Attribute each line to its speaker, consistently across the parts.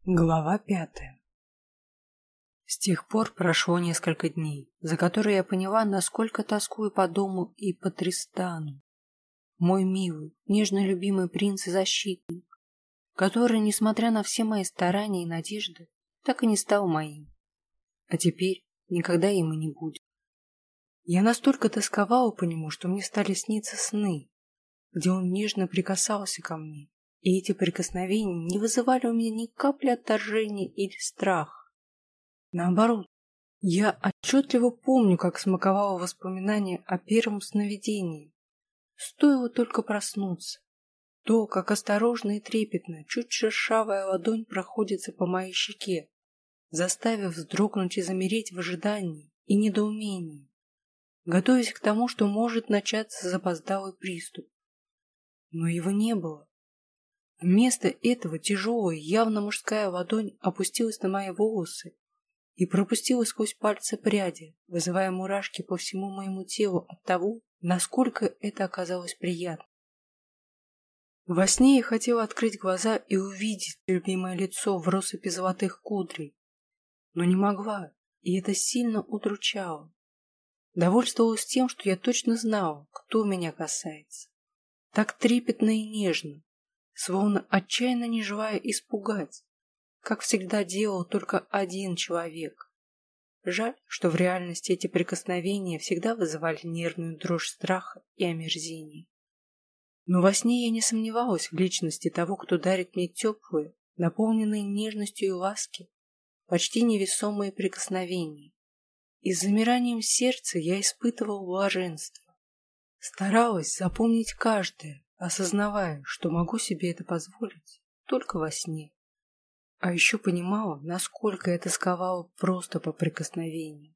Speaker 1: Глава 5. С тех пор прошло несколько дней, за которые я поняла, насколько тоскую по дому и по Тристану. Мой милый, нежно любимый принц и защитник, который, несмотря на все мои старания и надежды, так и не стал моим. А теперь никогда им и не будет. Я настолько тосковала по нему, что мне стали сниться сны, где он нежно прикасался ко мне. И эти прикосновения не вызывали у меня ни капли отторжения или страха. Наоборот, я отчетливо помню, как смаковала воспоминания о первом сновидении. Стоило только проснуться. То, как осторожно и трепетно чуть шершавая ладонь проходится по моей щеке, заставив вздрогнуть и замереть в ожидании и недоумении, готовясь к тому, что может начаться запоздалый приступ. Но его не было. Вместо этого тяжелая, явно мужская ладонь опустилась на мои волосы и пропустила сквозь пальцы пряди, вызывая мурашки по всему моему телу от того, насколько это оказалось приятно. Во сне я хотела открыть глаза и увидеть любимое лицо в россыпи золотых кудрей, но не могла, и это сильно удручало. Довольствовалась тем, что я точно знала, кто меня касается. Так трепетно и нежно, словно отчаянно не желая испугать, как всегда делал только один человек. Жаль, что в реальности эти прикосновения всегда вызывали нервную дрожь страха и омерзения. Но во сне я не сомневалась в личности того, кто дарит мне теплые, наполненные нежностью и ласки, почти невесомые прикосновения. И с замиранием сердца я испытывал блаженство. Старалась запомнить каждое, осознавая, что могу себе это позволить только во сне. А еще понимала, насколько я тосковала просто по прикосновениям.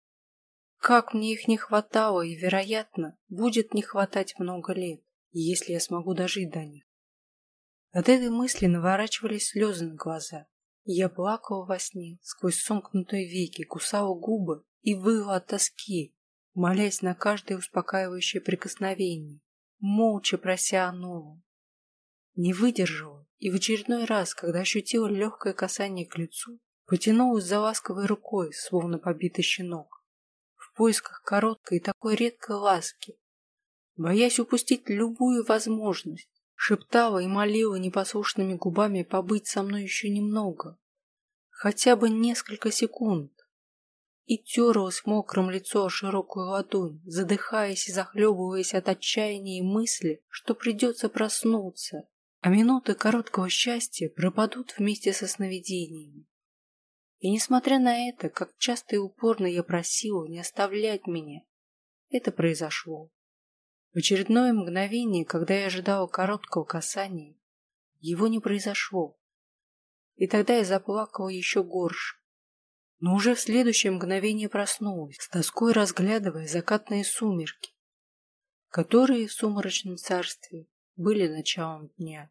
Speaker 1: Как мне их не хватало и, вероятно, будет не хватать много лет, если я смогу дожить до них. От этой мысли наворачивались слезы на глаза, и я плакала во сне, сквозь сомкнутые веки, кусала губы и выла от тоски, молясь на каждое успокаивающее прикосновение, молча прося о новом. Не выдержала, и в очередной раз, когда ощутила легкое касание к лицу, потянулась за ласковой рукой, словно побитый щенок, в поисках короткой и такой редкой ласки. Боясь упустить любую возможность, шептала и молила непослушными губами побыть со мной еще немного, хотя бы несколько секунд, и терлась мокрым лицо о широкую ладонь, задыхаясь и захлебываясь от отчаяния и мысли, что придется проснуться, а минуты короткого счастья пропадут вместе со сновидениями. И несмотря на это, как часто и упорно я просила не оставлять меня, это произошло. В очередное мгновение, когда я ожидала короткого касания, его не произошло. И тогда я заплакала еще горше. Но уже в следующее мгновение проснулась, с тоской разглядывая закатные сумерки, которые в сумрачном царстве были началом дня.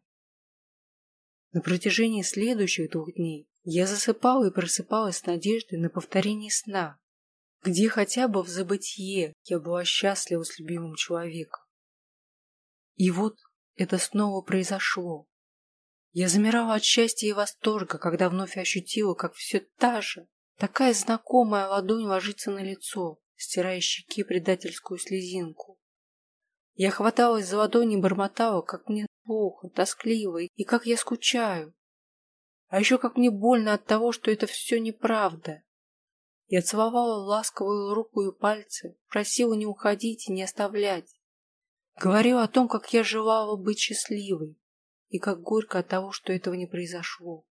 Speaker 1: На протяжении следующих 2 дней я засыпала и просыпалась с надеждой на повторение сна, где хотя бы в забытье я была счастлива с любимым человеком. И вот это снова произошло. Я замирала от счастья и восторга, когда вновь ощутила, как все та же, такая знакомая ладонь ложится на лицо, стирая с щеки предательскую слезинку. Я хваталась за ладонь и бормотала, как мне плохо, тоскливо, и как я скучаю. А еще как мне больно от того, что это все неправда. Я целовала ласковую руку и пальцы, просила не уходить и не оставлять. Говорила о том, как я желала быть счастливой, и как горько от того, что этого не произошло.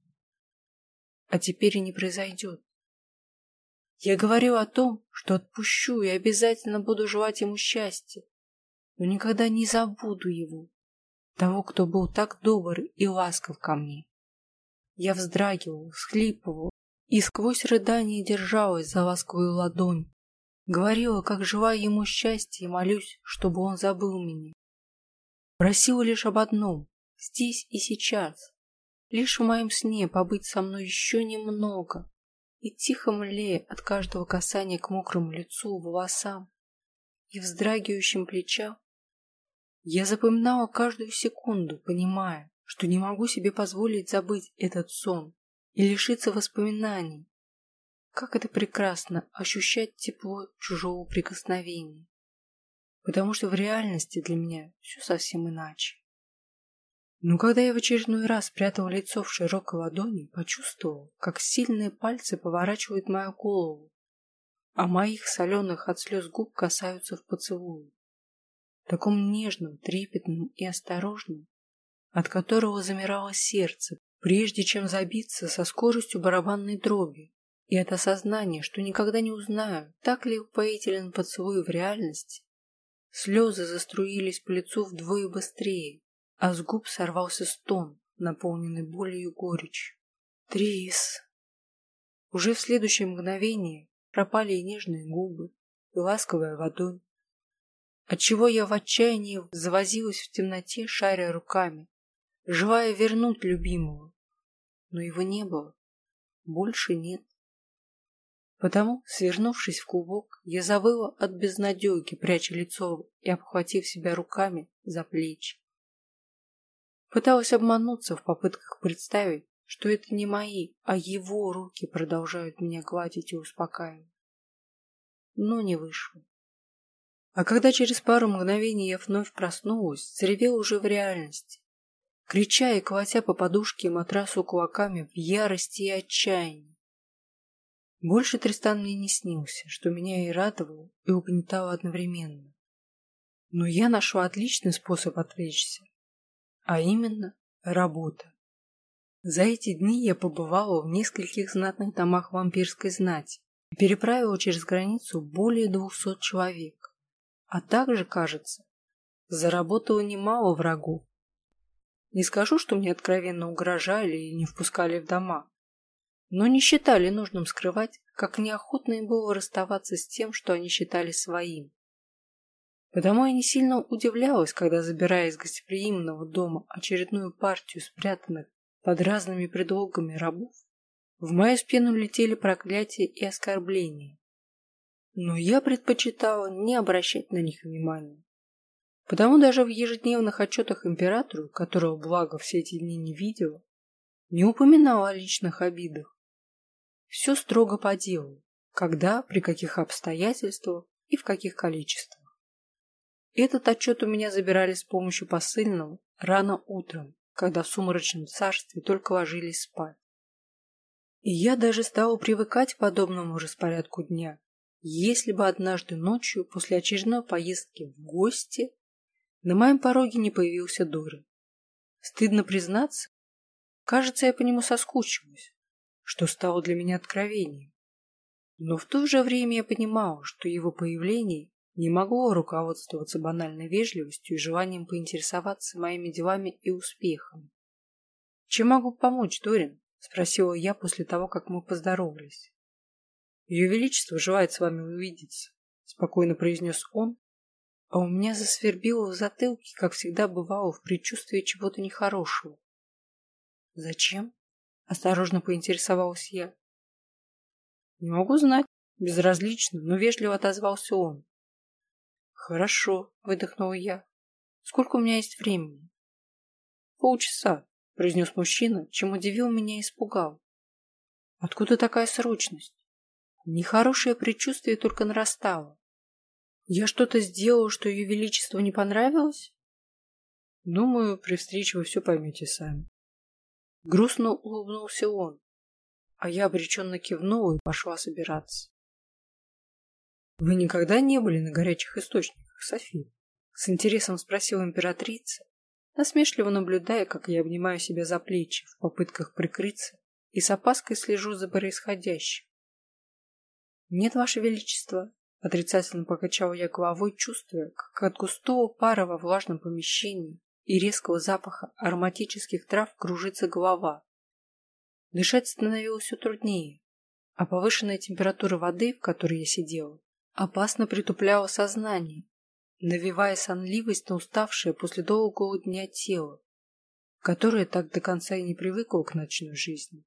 Speaker 1: А теперь и не произойдет. Я говорила о том, что отпущу и обязательно буду желать ему счастья, но никогда не забуду его, того, кто был так добр и ласков ко мне. Я вздрагивала, всхлипывала и сквозь рыдание держалась за ласковую ладонь, говорила, как желаю ему счастья и молюсь, чтобы он забыл меня. Просила лишь об одном, здесь и сейчас, лишь в моем сне побыть со мной еще немного, и тихо млея от каждого касания к мокрому лицу, волосам и вздрагивающим плечам, я запоминала каждую секунду, понимая, что не могу себе позволить забыть этот сон и лишиться воспоминаний. Как это прекрасно ощущать тепло чужого прикосновения. Потому что в реальности для меня все совсем иначе. Но когда я в очередной раз спрятал лицо в широкой ладони, почувствовал, как сильные пальцы поворачивают мою голову, а моих соленых от слез губ касаются в поцелуе, таком нежном, трепетном и осторожном, от которого замирало сердце, прежде чем забиться со скоростью барабанной дроби, и от осознания, что никогда не узнаю, так ли упоителен поцелуй в реальности. Слезы заструились по лицу вдвое быстрее, а с губ сорвался стон, наполненный болью и горечью. Трис! Уже в следующее мгновение пропали и нежные губы, и ласковая ладонь, отчего я в отчаянии завозилась в темноте, шаря руками, желая вернуть любимого. Но его не было. Больше нет. Потому, свернувшись в клубок, я завыла от безнадеги, пряча лицо и обхватив себя руками за плечи. Пыталась обмануться в попытках представить, что это не мои, а его руки продолжают меня гладить и успокаивать. Но не вышло. А когда через пару мгновений я вновь проснулась, заревела уже в реальности, крича и колотя по подушке и матрасу кулаками в ярости и отчаянии. Больше Тристан мне не снился, что меня и радовало, и угнетало одновременно. Но я нашла отличный способ отвлечься, а именно работа. За эти дни я побывала в нескольких знатных домах вампирской знати и переправила через границу более 200 человек, а также, кажется, заработала немало врагов. Не скажу, что мне откровенно угрожали и не впускали в дома, но не считали нужным скрывать, как неохотно им было расставаться с тем, что они считали своим. Потому я не сильно удивлялась, когда, забирая из гостеприимного дома очередную партию спрятанных под разными предлогами рабов, в мою спину летели проклятия и оскорбления. Но я предпочитала не обращать на них внимания. Потому даже в ежедневных отчетах императору, которого, благо, все эти дни не видела, не упоминала о личных обидах. Все строго по делу, когда, при каких обстоятельствах и в каких количествах. Этот отчет у меня забирали с помощью посыльного рано утром, когда в сумрачном царстве только ложились спать. И я даже стала привыкать к подобному распорядку дня, если бы однажды ночью после очередной поездки в гости на моем пороге не появился Дорин. Стыдно признаться, кажется, я по нему соскучилась, что стало для меня откровением. Но в то же время я понимала, что его появление не могло руководствоваться банальной вежливостью и желанием поинтересоваться моими делами и успехами. «Чем могу помочь, Дорин?» — спросила я после того, как мы поздоровались. «Ее Величество желает с вами увидеться», — спокойно произнес он, а у меня засвербило в затылке, как всегда бывало, в предчувствии чего-то нехорошего. «Зачем?» — осторожно поинтересовалась я. «Не могу знать», — безразлично, но вежливо отозвался он. «Хорошо», — выдохнула я. «Сколько у меня есть времени?» «Полчаса», — произнес мужчина, чем удивил меня и испугал. «Откуда такая срочность?» Нехорошее предчувствие только нарастало. «Я что-то сделала, что ее величеству не понравилось?» «Думаю, при встрече вы все поймете сами». Грустно улыбнулся он, а я обреченно кивнула и пошла собираться. «Вы никогда не были на горячих источниках, София?» С интересом спросила императрица, насмешливо наблюдая, как я обнимаю себя за плечи в попытках прикрыться и с опаской слежу за происходящим. «Нет, Ваше Величество», — отрицательно покачала я головой, чувствуя, как от густого пара во влажном помещении и резкого запаха ароматических трав кружится голова. Дышать становилось все труднее, а повышенная температура воды, в которой я сидела, опасно притупляла сознание, навевая сонливость на уставшее после долгого дня тело, которое так до конца и не привыкло к ночной жизни.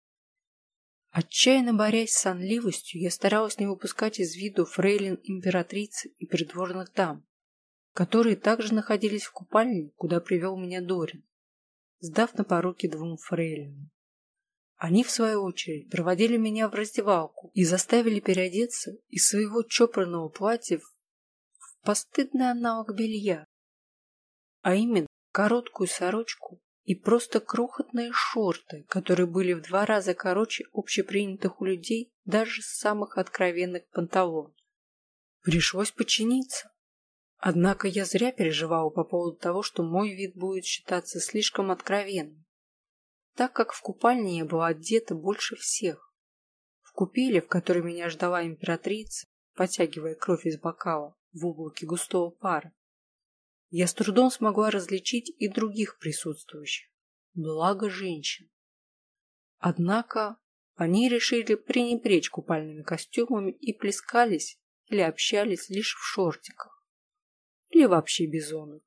Speaker 1: Отчаянно борясь с сонливостью, я старалась не выпускать из виду фрейлин императрицы и придворных дам, которые также находились в купальне, куда привел меня Дорин. сдав на поруки 2 фрейлинам. Они, в свою очередь, проводили меня в раздевалку и заставили переодеться из своего чопорного платья в постыдный аналог белья, а именно короткую сорочку и просто крохотные шорты, которые были в 2 раза короче общепринятых у людей даже самых откровенных панталон. Пришлось подчиниться. Однако я зря переживала по поводу того, что мой вид будет считаться слишком откровенным, так как в купальне я была одета больше всех. В купели, в которой меня ждала императрица, потягивая кровь из бокала в облаке густого пара, я с трудом смогла различить и других присутствующих, благо женщин. Однако они решили пренебречь купальными костюмами и плескались или общались лишь в шортиках, или вообще бизонах.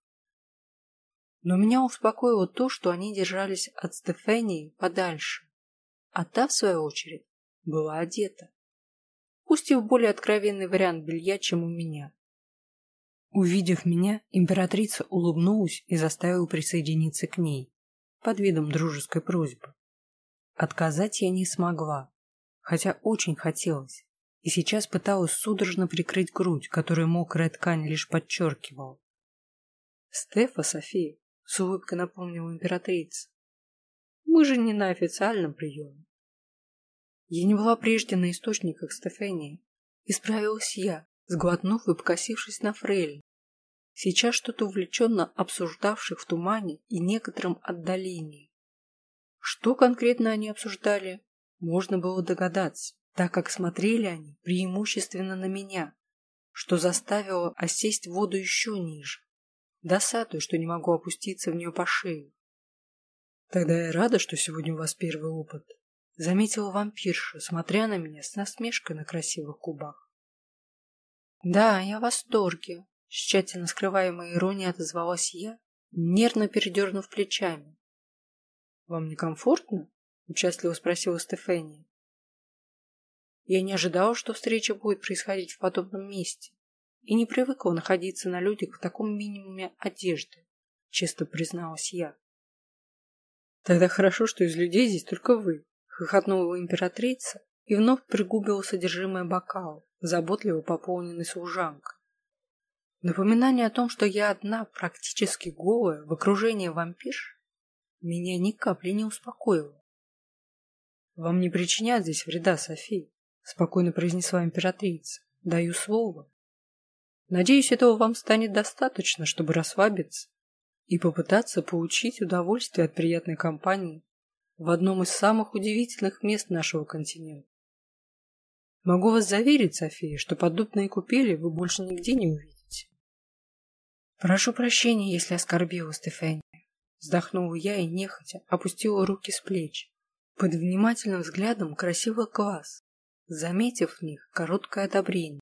Speaker 1: Но меня успокоило то, что они держались от Стефании подальше, а та, в свою очередь, была одета, пусть и в более откровенный вариант белья, чем у меня. Увидев меня, императрица улыбнулась и заставила присоединиться к ней, под видом дружеской просьбы. Отказать я не смогла, хотя очень хотелось, и сейчас пыталась судорожно прикрыть грудь, которую мокрая ткань лишь подчеркивала. «Стефа, София», — с улыбкой напомнила императрица, — «мы же не на официальном приеме». Я не была прежде на источниках Стефании, исправилась я, сглотнув и покосившись на фрейлин, сейчас что-то увлеченно обсуждавших в тумане и некотором отдалении. Что конкретно они обсуждали, можно было догадаться, так как смотрели они преимущественно на меня, что заставило осесть в воду еще ниже, досадуя, что не могу опуститься в нее по шею. «Тогда я рада, что сегодня у вас первый опыт», — заметила вампирша, смотря на меня с насмешкой на красивых губах. «Да, я в восторге», — с тщательно скрываемой иронией отозвалась я, нервно передернув плечами. «Вам некомфортно?» — участливо спросила Стефания. Я не ожидала, что встреча будет происходить в подобном месте, и не привыкла находиться на людях в таком минимуме одежды, честно призналась я. «Тогда хорошо, что из людей здесь только вы», — хохотнула императрица и вновь пригубила содержимое бокала, заботливо пополненный служанкой. Напоминание о том, что я одна, практически голая, в окружении вампирш, меня ни капли не успокоило. «Вам не причинят здесь вреда, София», — спокойно произнесла императрица. «Даю слово. Надеюсь, этого вам станет достаточно, чтобы расслабиться и попытаться получить удовольствие от приятной компании в одном из самых удивительных мест нашего континента. Могу вас заверить, София, что подобные купели вы больше нигде не увидите». «Прошу прощения, если оскорбила Стефания», — вздохнула я и нехотя опустила руки с плеч, под внимательным взглядом красивых глаз, заметив в них короткое одобрение.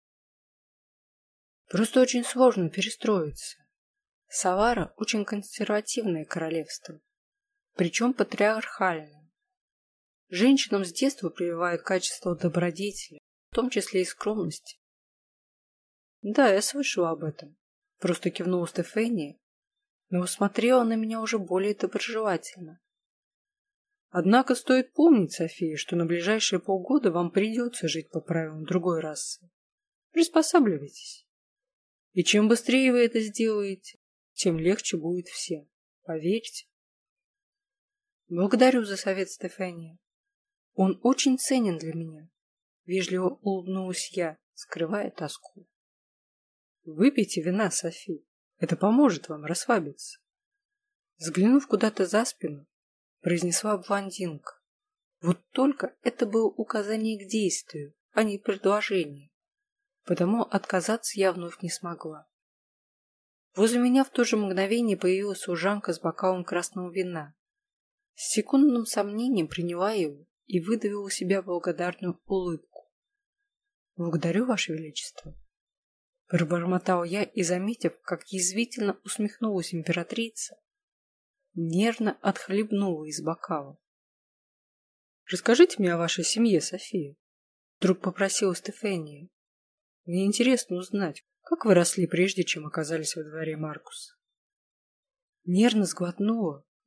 Speaker 1: «Просто очень сложно перестроиться. Салара очень консервативное королевство, причем патриархальное. Женщинам с детства прививают качество добродетели, в том числе и скромности». «Да, я слышала об этом», — просто кивнула Стефания, но смотрела на меня уже более доброжелательно. «Однако стоит помнить, София, что на ближайшие полгода вам придется жить по правилам другой расы. Приспосабливайтесь. И чем быстрее вы это сделаете, тем легче будет всем. Поверьте». «Благодарю за совет, Стефания. Он очень ценен для меня», — вежливо улыбнулась я, скрывая тоску. «Выпейте вина, София. Это поможет вам расслабиться». Взглянув куда-то за спину, произнесла блондинка. Вот только это было указание к действию, а не предложение, потому отказаться я вновь не смогла. Возле меня в то же мгновение появилась служанка с бокалом красного вина. С секундным сомнением приняла его и выдавила у себя благодарную улыбку. «Благодарю, Ваше Величество», — пробормотал я и, заметив, как язвительно усмехнулась императрица, нервно отхлебнула из бокала. «Расскажите мне о вашей семье, София», — вдруг попросила Стефания. «Мне интересно узнать, как вы росли прежде, чем оказались во дворе Маркуса». Нервно сглотнула,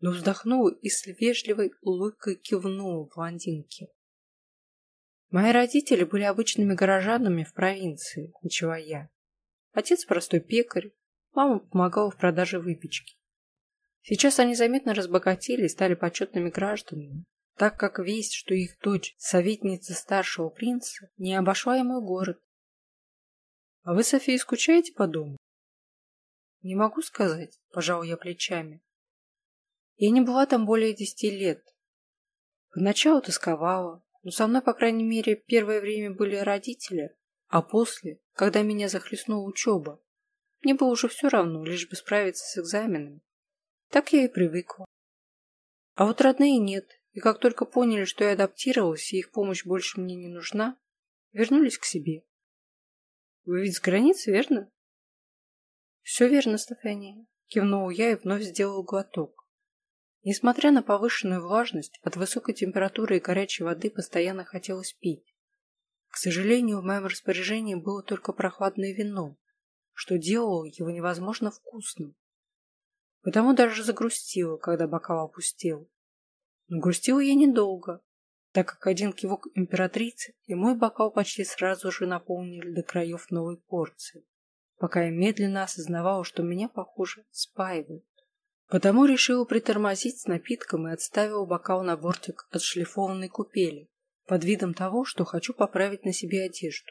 Speaker 1: но вздохнула и с вежливой улыбкой кивнула блондинке. Мои родители были обычными горожанами в провинции, начала я. Отец простой пекарь, мама помогала в продаже выпечки. Сейчас они заметно разбогатели и стали почетными гражданами, так как весть, что их дочь, советница старшего принца, не обошла и мой город. А вы, София, скучаете по дому? Не могу сказать, пожал я плечами. Я не была там более 10 лет. Поначалу тосковала, но со мной, по крайней мере, первое время были родители, а после, когда меня захлестнула учеба, мне было уже все равно, лишь бы справиться с экзаменами. Так я и привыкла. А вот родные нет, и как только поняли, что я адаптировалась и их помощь больше мне не нужна, вернулись к себе. Вы ведь с границы, верно? Все верно, Стефания, кивнула я и вновь сделала глоток. Несмотря на повышенную влажность, от высокой температуры и горячей воды постоянно хотелось пить. К сожалению, в моем распоряжении было только прохладное вино, что делало его невозможно вкусным. Потому даже загрустила, когда бокал опустел. Но грустила я недолго, так как один кивок императрицы и мой бокал почти сразу же наполнили до краев новой порции, пока я медленно осознавала, что меня, похоже, спаивают. Потому решила притормозить с напитком и отставила бокал на бортик отшлифованной купели, под видом того, что хочу поправить на себе одежду.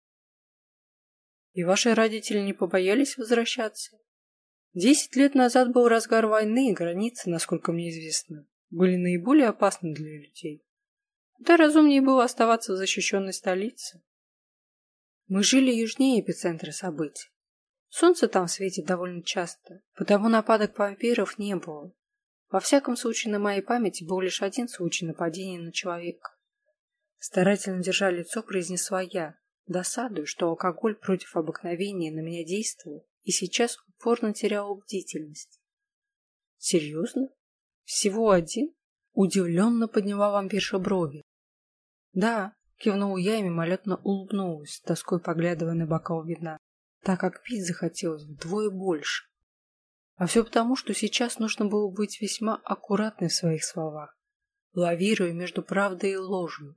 Speaker 1: И ваши родители не побоялись возвращаться? 10 лет назад был разгар войны, и границы, насколько мне известно, были наиболее опасны для людей. Да разумнее было оставаться в защищенной столице. Мы жили южнее эпицентра событий. Солнце там светит довольно часто, потому нападок вампиров не было. Во всяком случае, на моей памяти был лишь один случай нападения на человека. Старательно держа лицо, произнесла я, досадуя, что алкоголь против обыкновения на меня действовал, и сейчас упорно теряла бдительность. Серьезно? Всего один? Удивленно подняла вампирша брови. Да, кивнула я и мимолетно улыбнулась, с тоской поглядывая на бокал вина, так как пить захотелось вдвое больше. А все потому, что сейчас нужно было быть весьма аккуратной в своих словах, лавируя между правдой и ложью.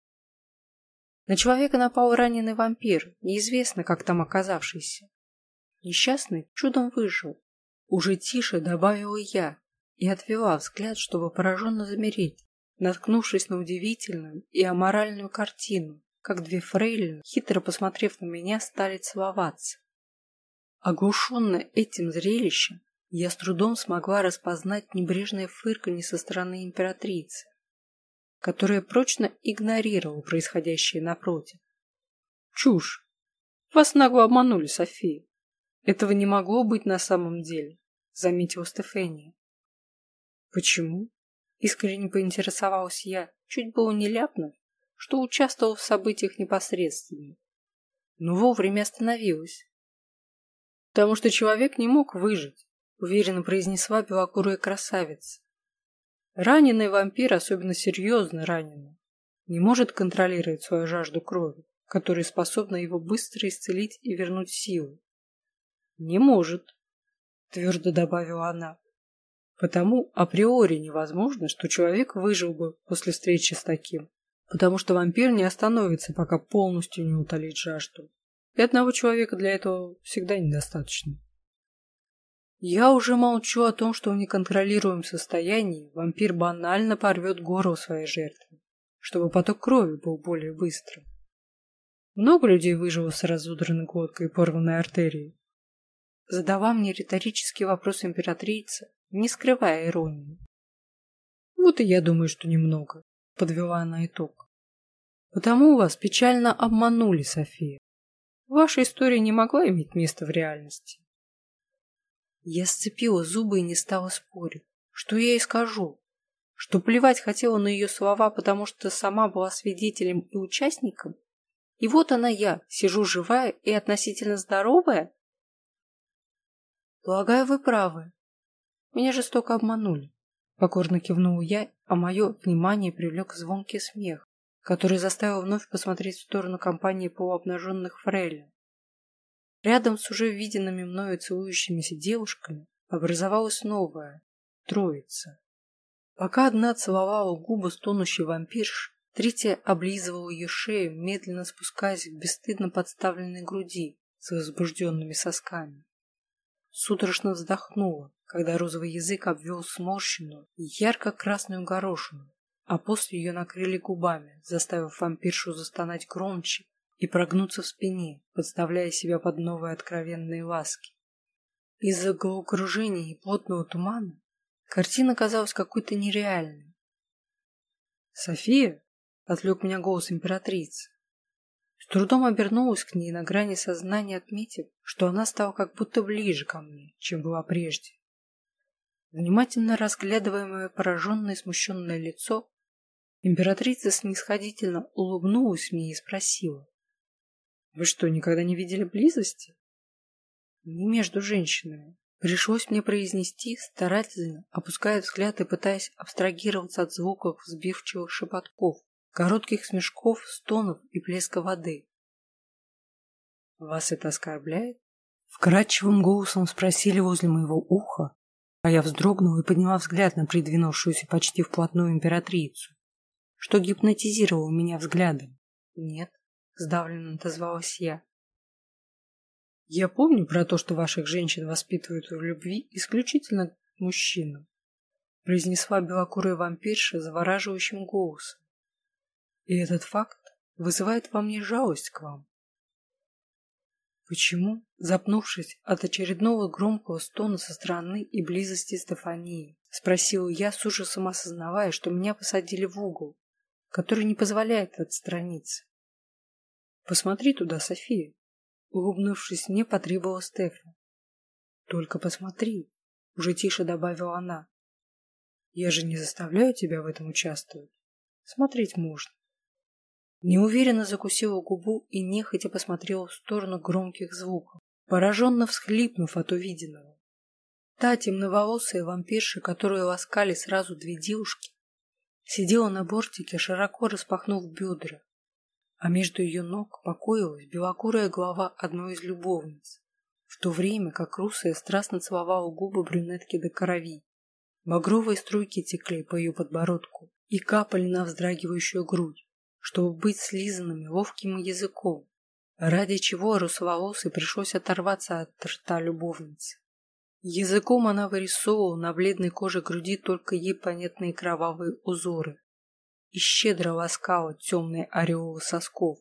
Speaker 1: На человека напал раненый вампир, неизвестно, как там оказавшийся. Несчастный чудом выжил. Уже тише добавила я и отвела взгляд, чтобы пораженно замереть, наткнувшись на удивительную и аморальную картину, как две фрейлины, хитро посмотрев на меня, стали целоваться. Оглушенная этим зрелищем, я с трудом смогла распознать небрежное фырканье со стороны императрицы, которая прочно игнорировала происходящее напротив. Чушь! Вас нагло обманули, София. Этого не могло быть на самом деле, заметила Стефания. Почему? Искренне поинтересовалась я, чуть было не ляпнув, что участвовал в событиях непосредственно, но вовремя остановилась. Потому что человек не мог выжить, уверенно произнесла белокурая красавица. Раненый вампир, особенно серьезно раненый, не может контролировать свою жажду крови, которая способна его быстро исцелить и вернуть силу. Не может, твердо добавила она. Потому априори невозможно, что человек выжил бы после встречи с таким, потому что вампир не остановится, пока полностью не утолит жажду. И одного человека для этого всегда недостаточно. Я уже молчу о том, что в неконтролируемом состоянии вампир банально порвет горло своей жертвы, чтобы поток крови был более быстрым. Много людей выжило с разудранной глоткой и порванной артерией. Задала мне риторический вопрос императрица, не скрывая иронии. Вот и я думаю, что немного, подвела она итог. Потому вас печально обманули, София. Ваша история не могла иметь места в реальности. Я сцепила зубы и не стала спорить. Что я ей скажу? Что плевать хотела на ее слова, потому что сама была свидетелем и участником? И вот она я, сижу живая и относительно здоровая? Полагаю, вы правы. Меня жестоко обманули. Покорно кивнула я, а мое внимание привлек звонкий смех, который заставил вновь посмотреть в сторону компании полуобнаженных фрейлин. Рядом с уже виденными мною целующимися девушками образовалась новая троица. Пока одна целовала губы стонущей вампирши, третья облизывала ее шею, медленно спускаясь к бесстыдно подставленной груди с возбужденными сосками. Судорожно вздохнула, когда розовый язык обвел сморщенную и ярко-красную горошину, а после ее накрыли губами, заставив вампиршу застонать громче и прогнуться в спине, подставляя себя под новые откровенные ласки. Из-за головокружения и плотного тумана картина казалась какой-то нереальной. «София?» — отвлек меня голос императрицы. С трудом обернулась к ней на грани сознания, отметив, что она стала как будто ближе ко мне, чем была прежде. Внимательно разглядывая мое пораженное и смущенное лицо, императрица снисходительно улыбнулась мне и спросила: «Вы что, никогда не видели близости?» «Не между женщинами», пришлось мне произнести, старательно опуская взгляд и пытаясь абстрагироваться от звуков сбивчивых шепотков, коротких смешков, стонов и плеска воды. «Вас это оскорбляет?» Вкрадчивым голосом спросили возле моего уха, а я вздрогнула и подняла взгляд на придвинувшуюся почти вплотную императрицу, что гипнотизировало меня взглядом. «Нет», — сдавленно отозвалась я. «Я помню про то, что ваших женщин воспитывают в любви исключительно к мужчинам», произнесла белокурая вампирша завораживающим голосом. «И этот факт вызывает во мне жалость к вам». «Почему?» — запнувшись от очередного громкого стона со стороны и близости Стефании, спросила я, с ужасом осознавая, что меня посадили в угол, который не позволяет отстраниться. «Посмотри туда, София», — улыбнувшись мне, потребовала Стефа. «Только посмотри», — уже тише добавила она. «Я же не заставляю тебя в этом участвовать. Смотреть можно». Неуверенно закусила губу и нехотя посмотрела в сторону громких звуков, пораженно всхлипнув от увиденного. Та темноволосая вампирша, которую ласкали сразу две девушки, сидела на бортике, широко распахнув бедра, а между ее ног покоилась белокурая голова одной из любовниц, в то время как русая страстно целовала губы брюнетки до крови. Багровые струйки текли по ее подбородку и капали на вздрагивающую грудь, чтобы быть слизанными ловким языком, ради чего русоволосой пришлось оторваться от рта любовницы. Языком она вырисовывала на бледной коже груди только ей понятные кровавые узоры и щедро ласкала темные ореолы сосков.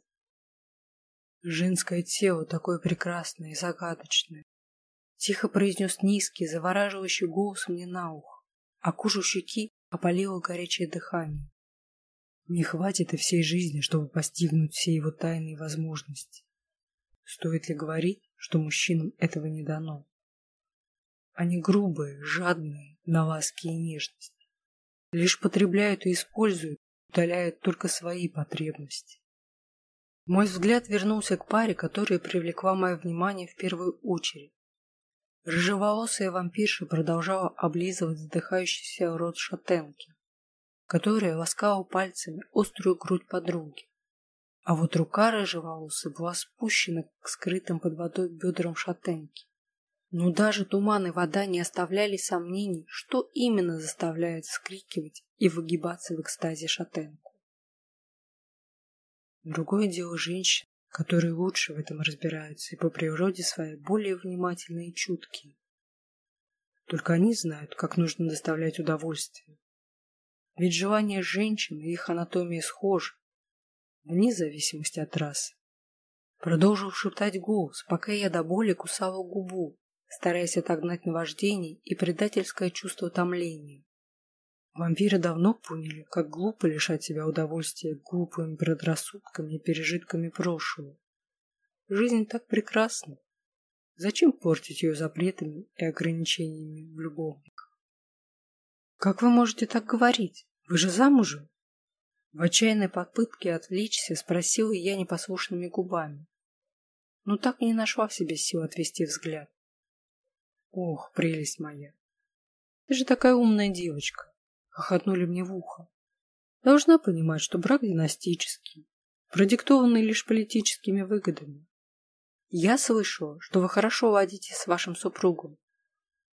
Speaker 1: «Женское тело такое прекрасное и загадочное», — тихо произнес низкий, завораживающий голос мне на ухо, а кожу щеки опалило горячее дыхание. «Не хватит и всей жизни, чтобы постигнуть все его тайные возможности. Стоит ли говорить, что мужчинам этого не дано? Они грубые, жадные на ласки и нежность. Лишь потребляют и используют, удаляют только свои потребности». Мой взгляд вернулся к паре, которая привлекла мое внимание в первую очередь. Рыжеволосая вампирша продолжала облизывать задыхающийся рот шатенки, которая ласкала пальцами острую грудь подруги. А вот рука рыжеволосой была спущена к скрытым под водой бедрам шатенки. Но даже туман и вода не оставляли сомнений, что именно заставляет вскрикивать и выгибаться в экстазе шатенку. Другое дело женщин, которые лучше в этом разбираются и по природе своей более внимательные и чуткие. Только они знают, как нужно доставлять удовольствие. Ведь желания женщин и их анатомия схожи, вне зависимости от расы. Продолжил шептать голос, пока я до боли кусала губу, стараясь отогнать наваждение и предательское чувство томления. Вампиры давно поняли, как глупо лишать себя удовольствия глупыми предрассудками и пережитками прошлого. Жизнь так прекрасна. Зачем портить ее запретами и ограничениями в любовниках? «Как вы можете так говорить? Вы же замужем?» В отчаянной попытке отвлечься спросила я непослушными губами, но так и не нашла в себе сил отвести взгляд. «Ох, прелесть моя! Ты же такая умная девочка!» — хохотнули мне в ухо. «Должна понимать, что брак династический, продиктованный лишь политическими выгодами. Я слышала, что вы хорошо ладите с вашим супругом.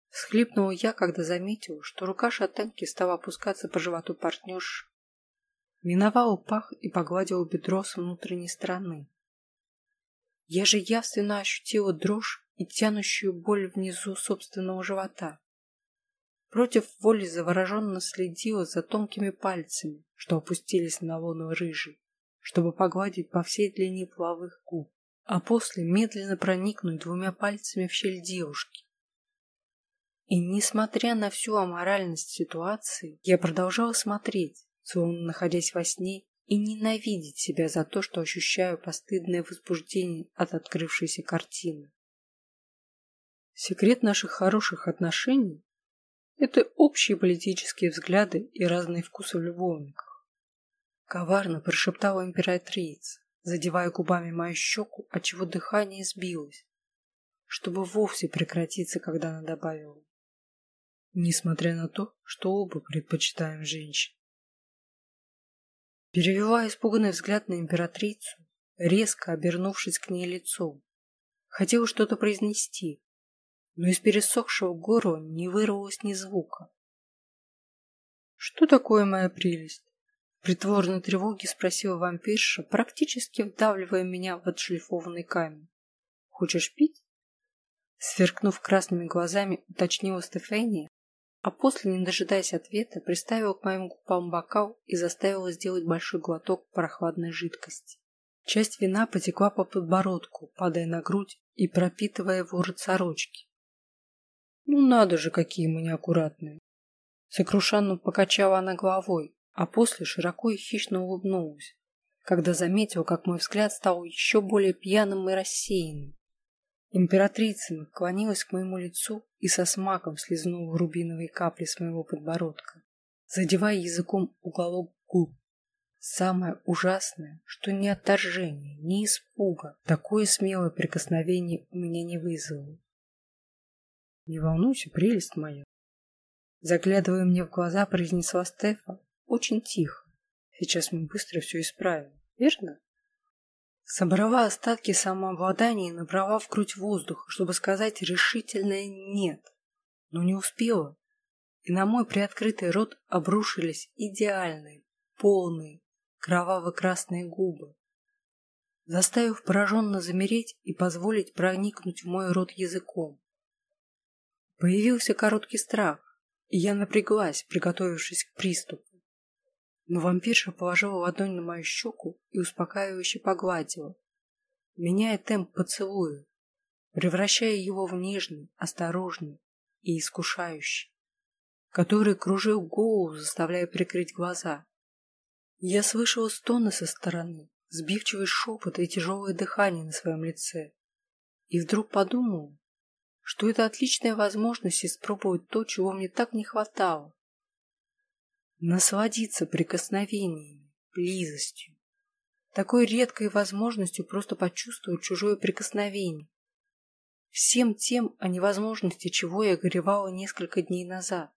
Speaker 1: Всхлипнула я, когда заметила, что рука шатенки стала опускаться по животу партнерши. Миновала пах и погладила бедро с внутренней стороны. Я же явственно ощутила дрожь и тянущую боль внизу собственного живота. Против воли завороженно следила за тонкими пальцами, что опустились на лоно рыжий, чтобы погладить по всей длине половых губ, а после медленно проникнуть двумя пальцами в щель девушки. И несмотря на всю аморальность ситуации, я продолжала смотреть, словно находясь во сне, и ненавидеть себя за то, что ощущаю постыдное возбуждение от открывшейся картины. Секрет наших хороших отношений – это общие политические взгляды и разные вкусы в любовниках. Коварно прошептала императрица, задевая губами мою щеку, отчего дыхание сбилось, чтобы вовсе прекратиться, когда она добавила: несмотря на то, что оба предпочитаем женщин. Перевела испуганный взгляд на императрицу, резко обернувшись к ней лицом. Хотела что-то произнести, но из пересохшего горла не вырвалось ни звука. «Что такое, моя прелесть?» В притворной тревоге спросила вампирша, практически вдавливая меня в отшлифованный камень. «Хочешь пить?» Сверкнув красными глазами, уточнила Стефания, а после, не дожидаясь ответа, приставила к моим губам бокал и заставила сделать большой глоток прохладной жидкости. Часть вина потекла по подбородку, падая на грудь и пропитывая ворот сорочки. «Ну надо же, какие мы неаккуратные!» Сокрушенно покачала она головой, а после широко и хищно улыбнулась, когда заметила, как мой взгляд стал еще более пьяным и рассеянным. Императрица наклонилась к моему лицу и со смаком слизнула рубиновые капли с моего подбородка, задевая языком уголок губ. Самое ужасное, что ни отторжения, ни испуга такое смелое прикосновение у меня не вызвало. «Не волнуйся, прелесть моя», заглядывая мне в глаза, произнесла Стефа очень тихо. «Сейчас мы быстро все исправим, верно?» Собрала остатки самообладания и набрала в грудь воздуха, чтобы сказать решительное «нет». Но не успела, и на мой приоткрытый рот обрушились идеальные, полные, кроваво-красные губы, заставив пораженно замереть и позволить проникнуть в мой рот языком. Появился короткий страх, и я напряглась, приготовившись к приступу. Но вампирша положила ладонь на мою щеку и успокаивающе погладила, меняя темп поцелуя, превращая его в нежный, осторожный и искушающий, который кружил голову, заставляя прикрыть глаза. Я слышала стоны со стороны, сбивчивый шепот и тяжелое дыхание на своем лице, и вдруг подумала, что это отличная возможность испробовать то, чего мне так не хватало. Насладиться прикосновениями, близостью, такой редкой возможностью просто почувствовать чужое прикосновение, всем тем, о невозможности чего я горевала несколько дней назад.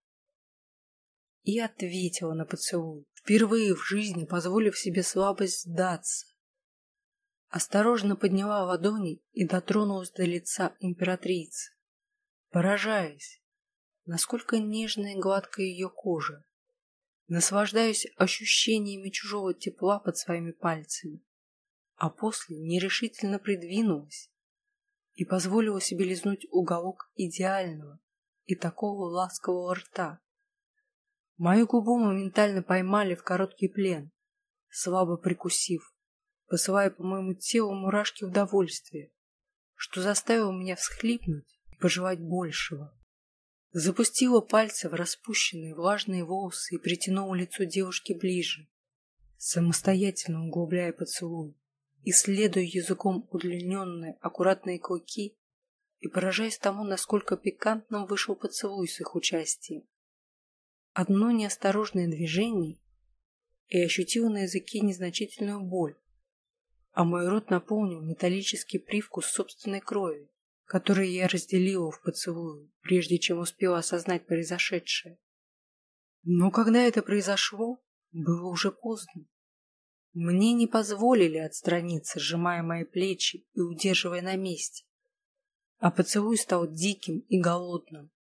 Speaker 1: И ответила на поцелуй, впервые в жизни позволив себе слабость сдаться. Осторожно подняла ладони и дотронулась до лица императрицы, поражаясь, насколько нежная и гладкая ее кожа. Наслаждаюсь ощущениями чужого тепла под своими пальцами, а после нерешительно придвинулась и позволила себе лизнуть уголок идеального и такого ласкового рта. Мою губу моментально поймали в короткий плен, слабо прикусив, посылая по моему телу мурашки удовольствия, что заставило меня всхлипнуть и пожелать большего. Запустила пальцы в распущенные влажные волосы и притянула лицо девушки ближе, самостоятельно углубляя поцелуй, исследуя языком удлиненные аккуратные клыки и поражаясь тому, насколько пикантным вышел поцелуй с их участием. Одно неосторожное движение, и ощутила на языке незначительную боль, а мой рот наполнил металлический привкус собственной крови, которые я разделила в поцелую, прежде чем успела осознать произошедшее. Но когда это произошло, было уже поздно. Мне не позволили отстраниться, сжимая мои плечи и удерживая на месте, а поцелуй стал диким и голодным,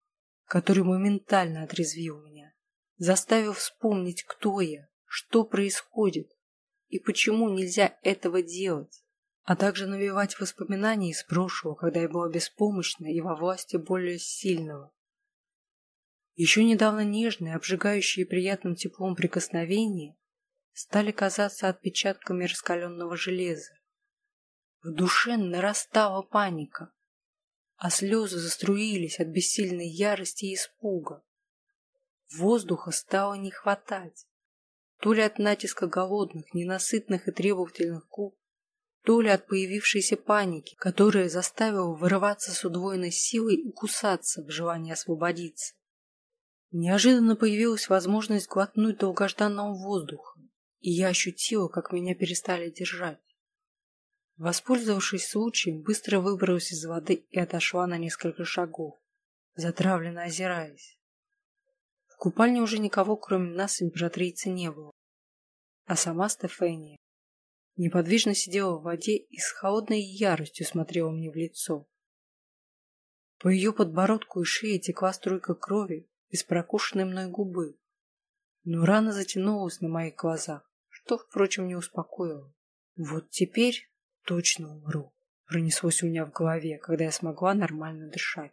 Speaker 1: который моментально отрезвил меня, заставив вспомнить, кто я, что происходит и почему нельзя этого делать, а также навевать воспоминания из прошлого, когда я была беспомощна и во власти более сильного. Еще недавно нежные, обжигающие приятным теплом прикосновения стали казаться отпечатками раскаленного железа. В душе нарастала паника, а слезы заструились от бессильной ярости и испуга. Воздуха стало не хватать, то ли от натиска голодных, ненасытных и требовательных губ, то ли от появившейся паники, которая заставила вырываться с удвоенной силой и кусаться в желании освободиться. Неожиданно появилась возможность глотнуть долгожданного воздуха, и я ощутила, как меня перестали держать. Воспользовавшись случаем, быстро выбралась из воды и отошла на несколько шагов, затравленно озираясь. В купальне уже никого, кроме нас, императрицы, не было, а сама Стефания неподвижно сидела в воде и с холодной яростью смотрела мне в лицо. По ее подбородку и шее текла струйка крови из прокушенной мной губы, но рана затянулась на моих глазах, что, впрочем, не успокоило. Вот теперь точно умру, пронеслось у меня в голове, когда я смогла нормально дышать.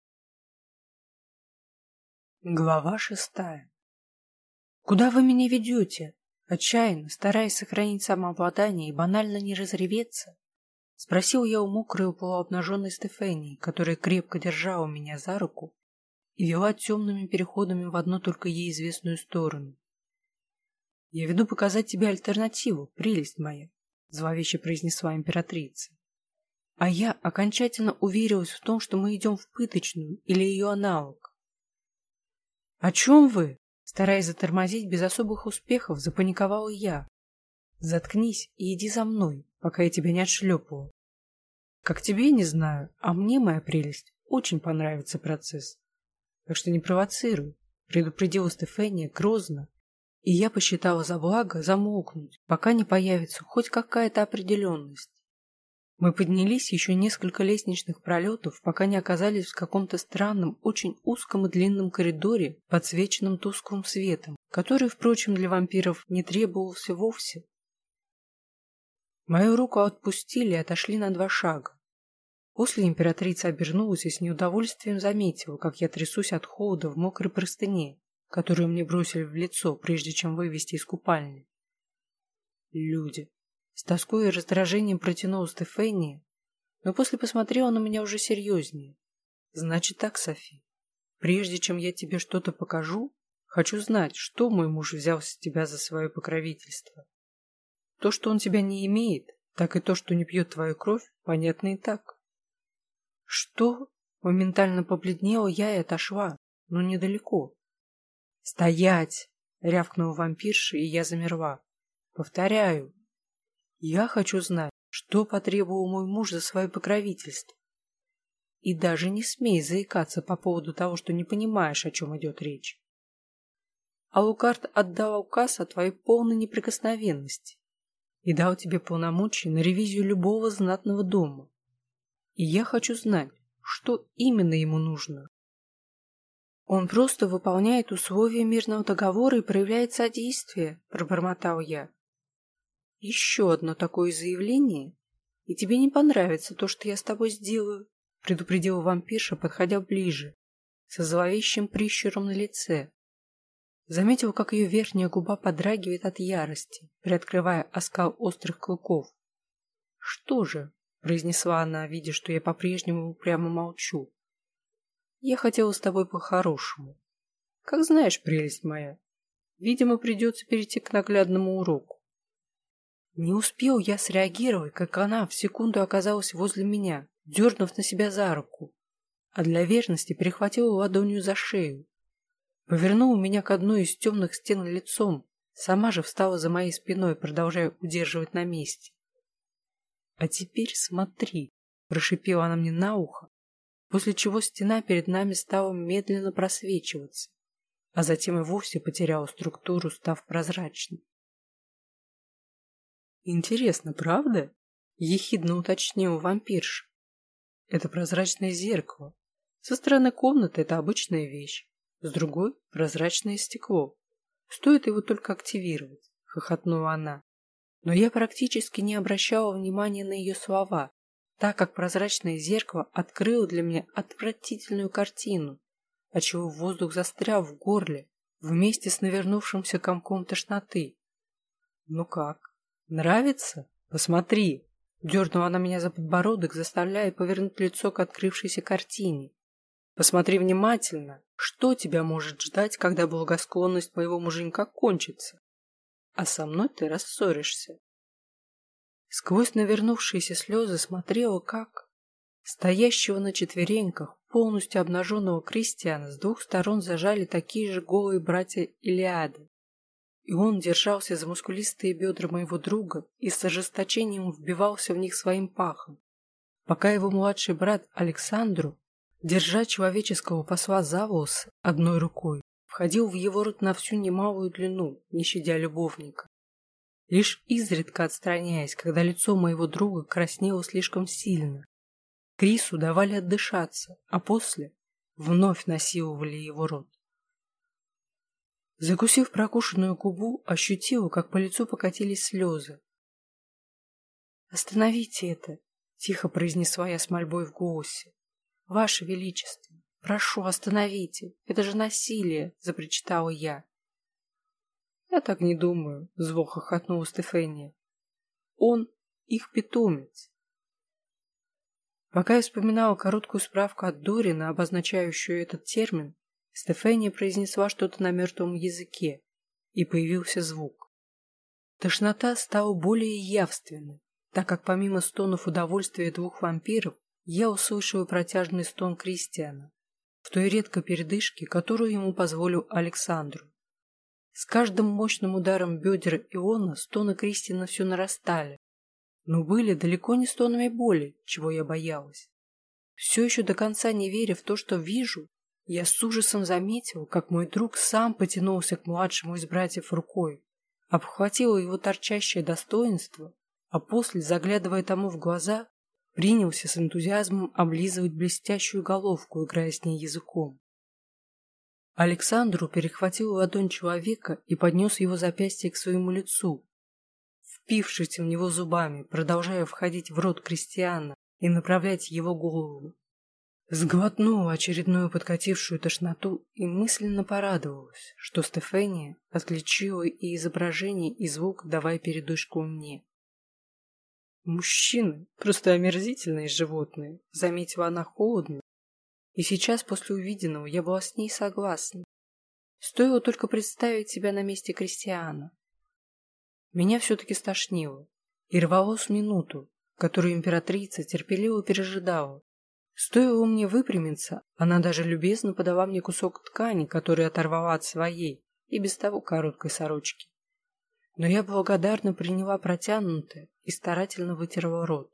Speaker 1: Глава 6. «Куда вы меня ведете?» Отчаянно, стараясь сохранить самообладание и банально не разреветься, спросил я у мокрой и полуобнаженной Стефании, которая крепко держала меня за руку и вела темными переходами в одну только ей известную сторону. «Я веду показать тебе альтернативу, прелесть моя», — зловеще произнесла императрица. А я окончательно уверилась в том, что мы идем в пыточную или ее аналог. «О чем вы?» Стараясь затормозить без особых успехов, запаниковала я. «Заткнись и иди за мной, пока я тебя не отшлепывала. Как тебе, не знаю, а мне, моя прелесть, очень понравится процесс. Так что не провоцируй», — предупредила Стефания грозно, и я посчитала за благо замолкнуть, пока не появится хоть какая-то определенность. Мы поднялись еще несколько лестничных пролетов, пока не оказались в каком-то странном, очень узком и длинном коридоре, подсвеченном тусклым светом, который, впрочем, для вампиров не требовался вовсе. Мою руку отпустили и отошли на 2 шага. После императрица обернулась и с неудовольствием заметила, как я трясусь от холода в мокрой простыне, которую мне бросили в лицо, прежде чем вывести из купальни. Люди. С тоской и раздражением протянула Стефания, но после посмотрела на меня уже серьезнее. «Значит так, Софи, прежде чем я тебе что-то покажу, хочу знать, что мой муж взял с тебя за свое покровительство. То, что он тебя не имеет, так и то, что не пьет твою кровь, понятно и так». «Что?» — моментально побледнела я и отошла, но недалеко. «Стоять!» — рявкнула вампирша, и я замерла. «Повторяю. Я хочу знать, что потребовал мой муж за свое покровительство. И даже не смей заикаться по поводу того, что не понимаешь, о чем идет речь. Алукард отдал указ о твоей полной неприкосновенности и дал тебе полномочия на ревизию любого знатного дома. И я хочу знать, что именно ему нужно». «Он просто выполняет условия мирного договора и проявляет содействие», — пробормотал я. «Еще одно такое заявление, и тебе не понравится то, что я с тобой сделаю», — предупредила вампирша, подходя ближе, со зловещим прищуром на лице. Заметила, как ее верхняя губа подрагивает от ярости, приоткрывая оскал острых клыков. «Что же?» — произнесла она, видя, что я по-прежнему упрямо молчу. «Я хотела с тобой по-хорошему. Как знаешь, прелесть моя, видимо, придется перейти к наглядному уроку». Не успел я среагировать, как она в секунду оказалась возле меня, дернув на себя за руку, а для верности перехватила ладонью за шею. Повернула меня к одной из темных стен лицом, сама же встала за моей спиной, продолжая удерживать на месте. «А теперь смотри», — прошипела она мне на ухо, после чего стена перед нами стала медленно просвечиваться, а затем и вовсе потеряла структуру, став прозрачной. «Интересно, правда?» — ехидно уточнил вампирша. «Это прозрачное зеркало, Со стороны комнаты это обычная вещь, с другой – прозрачное стекло. Стоит его только активировать, хохотнула она. Но я практически не обращала внимания на ее слова, так как прозрачное зеркало открыло для меня отвратительную картину, отчего воздух застрял в горле вместе с навернувшимся комком тошноты. «Ну как, нравится? Посмотри!» Дернула она меня за подбородок, заставляя повернуть лицо к открывшейся картине. «Посмотри внимательно, что тебя может ждать, когда благосклонность моего муженька кончится, а со мной ты рассоришься». Сквозь навернувшиеся слезы смотрела, как стоящего на четвереньках, полностью обнаженного Кристиана с двух сторон зажали такие же голые братья Илиады. И он держался за мускулистые бедра моего друга и с ожесточением вбивался в них своим пахом, пока его младший брат Александру, держа человеческого посла за волосы одной рукой, входил в его рот на всю немалую длину, не щадя любовника. Лишь изредка отстраняясь, когда лицо моего друга краснело слишком сильно, Крису давали отдышаться, а после вновь насиловали его рот. Закусив прокушенную губу, ощутила, как по лицу покатились слезы. «Остановите это!» — тихо произнесла я с мольбой в голосе. «Ваше Величество, прошу, остановите! Это же насилие!» — запричитала я. «Я так не думаю», — зло хохотнула Стефания. «Он их питомец». Пока я вспоминала короткую справку от Дорина, обозначающую этот термин, Стефания произнесла что-то на мертвом языке, и появился звук. Тошнота стала более явственной, так как помимо стонов удовольствия двух вампиров, я услышала протяжный стон Кристиана в той редкой передышке, которую ему позволил Александру. С каждым мощным ударом бедер Иона стоны Кристиана все нарастали, но были далеко не стонами боли, чего я боялась. Все еще до конца не веря в то, что вижу, я с ужасом заметил, как мой друг сам потянулся к младшему из братьев рукой, обхватил его торчащее достоинство, а после, заглядывая тому в глаза, принялся с энтузиазмом облизывать блестящую головку, играя с ней языком. Александру перехватил ладонь человека и поднес его запястье к своему лицу, впившись в него зубами, продолжая входить в рот Кристиана и направлять его голову. Сглотнула очередную подкатившую тошноту и мысленно порадовалась, что Стефания отличила и изображение, и звук, давая передышку мне. «Мужчины просто омерзительные животные», — заметила она холодно, и сейчас после увиденного я была с ней согласна. Стоило только представить себя на месте Кристиана. Меня все-таки стошнило, и рвалось минуту, которую императрица терпеливо пережидала. Стоило мне выпрямиться, она даже любезно подала мне кусок ткани, который оторвала от своей и без того короткой сорочки. Но я благодарно приняла протянутое и старательно вытерла рот.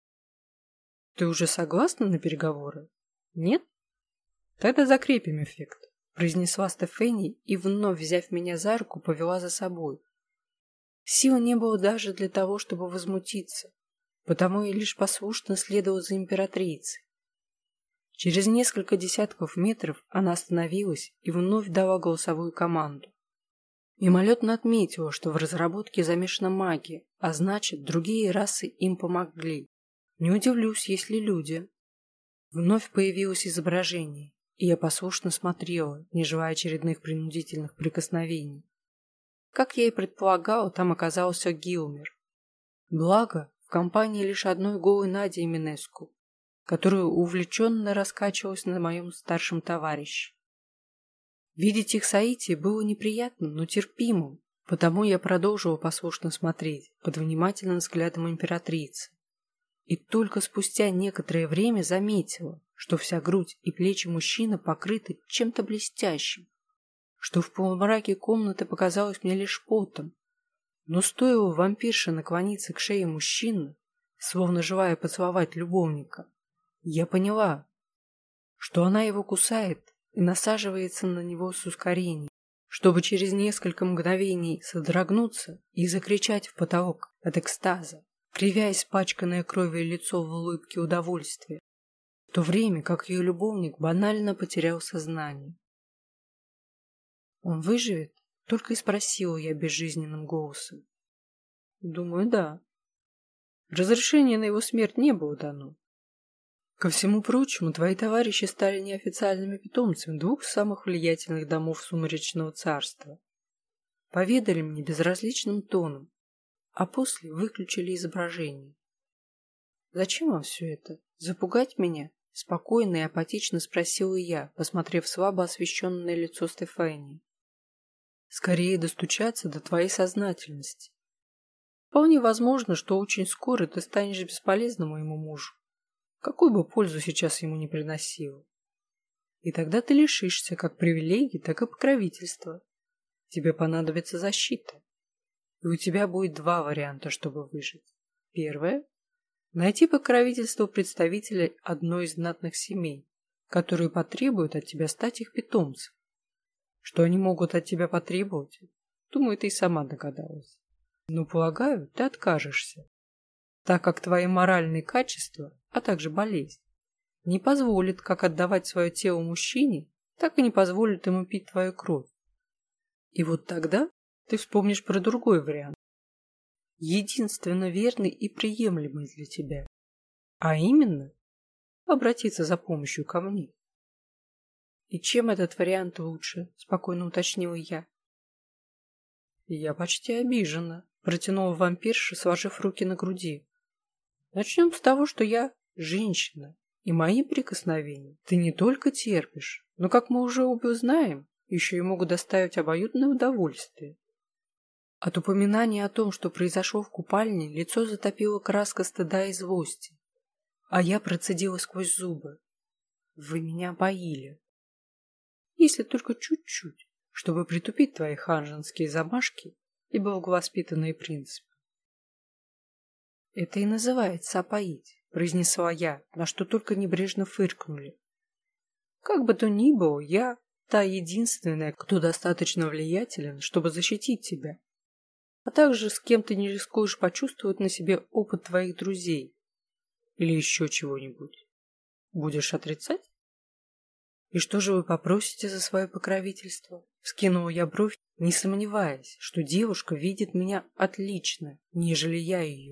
Speaker 1: «Ты уже согласна на переговоры? Нет? Тогда закрепим эффект», — произнесла Стефани и, вновь взяв меня за руку, повела за собой. Сил не было даже для того, чтобы возмутиться, потому я лишь послушно следовала за императрицей. Через несколько десятков метров она остановилась и вновь дала голосовую команду. Мимолетно отметила, что в разработке замешана магия, а значит, другие расы им помогли. Не удивлюсь, если люди. Вновь появилось изображение, и я послушно смотрела, не желая очередных принудительных прикосновений. Как я и предполагала, там оказался Гилмер. Благо, в компании лишь одной голой Нади Минеску, которая увлеченно раскачивалась на моем старшем товарище. Видеть их соитие было неприятным, но терпимым, потому я продолжила послушно смотреть под внимательным взглядом императрицы. И только спустя некоторое время заметила, что вся грудь и плечи мужчины покрыты чем-то блестящим, что в полумраке комнаты показалось мне лишь потом. Но стоило вампирше наклониться к шее мужчины, словно желая поцеловать любовника, я поняла, что она его кусает и насаживается на него с ускорением, чтобы через несколько мгновений содрогнуться и закричать в потолок от экстаза, кривясь пачканное кровью лицо в улыбке удовольствия. в то время как ее любовник банально потерял сознание. «Он выживет?» — только и спросила я безжизненным голосом. «Думаю, да. Разрешения на его смерть не было дано. Ко всему прочему, твои товарищи стали неофициальными питомцами двух самых влиятельных домов Сумеречного царства. Поведали мне безразличным тоном, а после выключили изображение. Зачем вам все это? Запугать меня?» — спокойно и апатично спросила я, посмотрев в слабо освещенное лицо Стефании. «Скорее достучаться до твоей сознательности. Вполне возможно, что очень скоро ты станешь бесполезным моему мужу, какую бы пользу сейчас ему не приносила. И тогда ты лишишься как привилегий, так и покровительства. Тебе понадобится защита. И у тебя будет два варианта, чтобы выжить. Первое — найти покровительство представителей одной из знатных семей, которые потребуют от тебя стать их питомцем. Что они могут от тебя потребовать? Думаю, ты и сама догадалась. Но, полагаю, ты откажешься, так как твои моральные качества, а также болезнь, не позволят как отдавать свое тело мужчине, так и не позволят ему пить твою кровь. И вот тогда ты вспомнишь про другой вариант, единственно верный и приемлемый для тебя, а именно обратиться за помощью ко мне. «И чем этот вариант лучше?» — спокойно уточнила я. «Я почти обижена», — протянула вампирша, сложив руки на груди. «Начнем с того, что я женщина, и мои прикосновения ты не только терпишь, но, как мы уже оба знаем, еще и могут доставить обоюдное удовольствие». От упоминания о том, что произошло в купальне, лицо затопило краска стыда и злости, а я процедила сквозь зубы: «Вы меня поили. Если только чуть-чуть, чтобы притупить твои ханжеские замашки и благовоспитанные принципы». «Это и называется опоить», — произнесла я, на что только небрежно фыркнули. «Как бы то ни было, я та единственная, кто достаточно влиятелен, чтобы защитить тебя, а также с кем ты не рискуешь почувствовать на себе опыт твоих друзей или еще чего-нибудь. Будешь отрицать?» «И что же вы попросите за свое покровительство?» Вскинула я бровь, не сомневаясь, что девушка видит меня отлично, нежели я ее.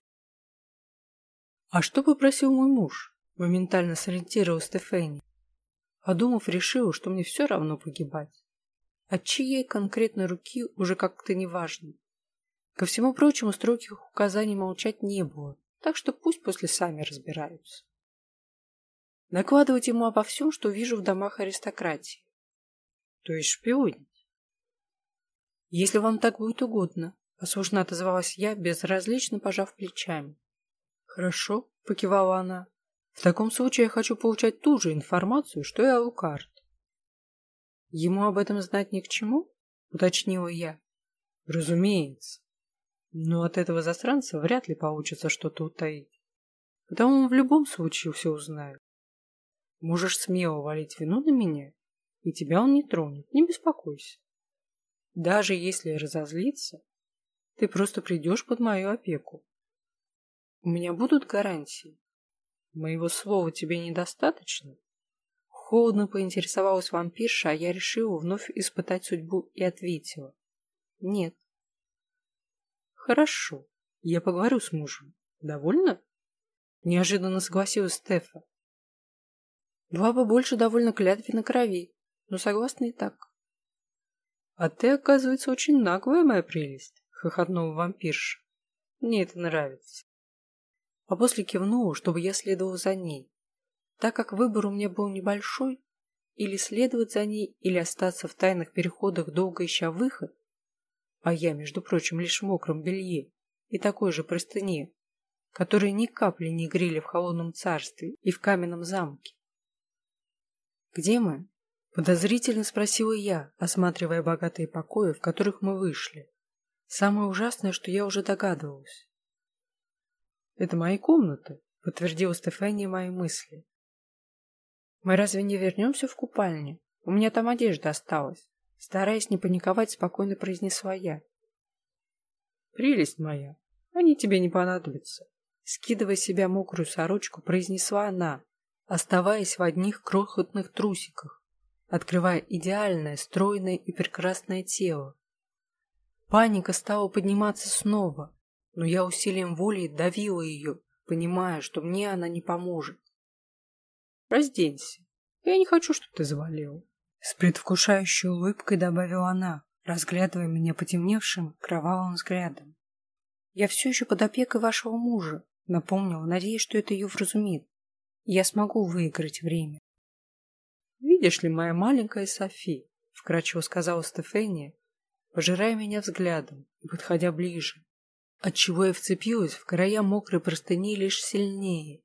Speaker 1: «А что попросил мой муж?» Моментально сориентировала Стефани. Подумав, решила, что мне все равно погибать. От чьей конкретной руки уже как-то не важно. Ко всему прочему, строгих указаний молчать не было, так что пусть после сами разбираются. Накладывать ему обо всем, что вижу в домах аристократии. То есть шпионить. «Если вам так будет угодно», — послушно отозвалась я, безразлично пожав плечами. «Хорошо», — покивала она. «В таком случае я хочу получать ту же информацию, что и Алукард». «Ему об этом знать ни к чему?» — уточнила я. «Разумеется. Но от этого засранца вряд ли получится что-то утаить. Потому он в любом случае все узнает. Можешь смело валить вину на меня, и тебя он не тронет, не беспокойся. Даже если разозлится, ты просто придешь под мою опеку. У меня будут гарантии. Моего слова тебе недостаточно?» Холодно поинтересовалась вампирша, а я решила вновь испытать судьбу и ответила: «Нет». «Хорошо, я поговорю с мужем. Довольно?» Неожиданно согласилась Стефа. «Была бы больше довольно клятве на крови, но согласна и так». «А ты, оказывается, очень наглая, моя прелесть», — хохотнула вампирша. «Мне это нравится». А после кивнула, чтобы я следовала за ней, так как выбор у меня был небольшой: или следовать за ней, или остаться в тайных переходах, долго ища выход, а я, между прочим, лишь в мокром белье и такой же простыне, которые ни капли не грели в холодном царстве и в каменном замке. «Где мы?» — подозрительно спросила я, осматривая богатые покои, в которых мы вышли. Самое ужасное, что я уже догадывалась. «Это мои комнаты», — подтвердила Стефания мои мысли. «Мы разве не вернемся в купальню? У меня там одежда осталась», — стараясь не паниковать, спокойно произнесла я. «Прелесть моя, они тебе не понадобятся», — скидывая с себя мокрую сорочку, произнесла она, оставаясь в одних крохотных трусиках, открывая идеальное, стройное и прекрасное тело. Паника стала подниматься снова, но я усилием воли давила ее, понимая, что мне она не поможет. «Разденься. Я не хочу, чтобы ты заболел», — с предвкушающей улыбкой добавила она, разглядывая меня потемневшим кровавым взглядом. «Я все еще под опекой вашего мужа», — напомнила, надеясь, что это ее вразумит. «Я смогу выиграть время». «Видишь ли, моя маленькая Софи», — вкрадчиво сказала Стефания, пожирая меня взглядом и подходя ближе, отчего я вцепилась в края мокрой простыни лишь сильнее.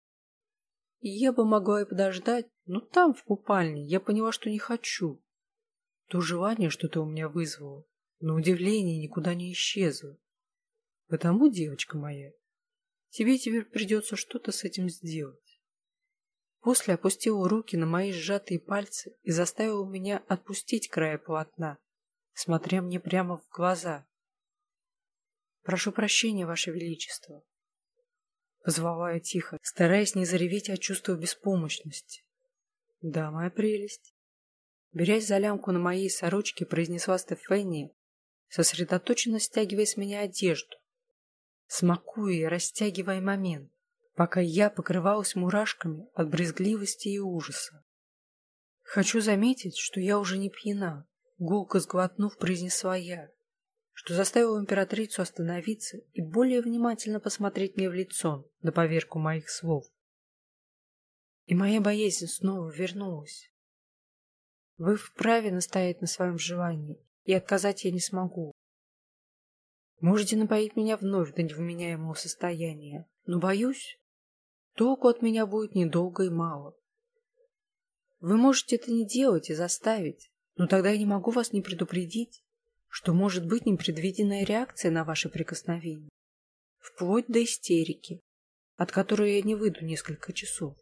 Speaker 1: И я бы могла и подождать, но там, в купальне, я поняла, что не хочу. То желание, что ты у меня вызвало, на удивление никуда не исчезло. Потому, девочка моя, тебе теперь придется что-то с этим сделать. После опустила руки на мои сжатые пальцы и заставила меня отпустить края полотна, смотря мне прямо в глаза. «Прошу прощения, Ваше Величество», — позвала я тихо, стараясь не зареветь от чувства беспомощности. «Да, моя прелесть», — берясь за лямку на моей сорочке, произнесла Стефания, сосредоточенно стягивая с меня одежду, смакуя и растягивая момент, пока я покрывалась мурашками от брезгливости и ужаса. «Хочу заметить, что я уже не пьяна», — гулко сглотнув, произнесла я, что заставило императрицу остановиться и более внимательно посмотреть мне в лицо на поверку моих слов. И моя боязнь снова вернулась. Вы вправе настоять на своем желании, и отказать я не смогу. Можете напоить меня вновь до невменяемого состояния, но, боюсь, толку от меня будет недолго и мало. Вы можете это не делать и заставить, но тогда я не могу вас не предупредить, что может быть непредвиденная реакция на ваши прикосновения, вплоть до истерики, от которой я не выйду несколько часов.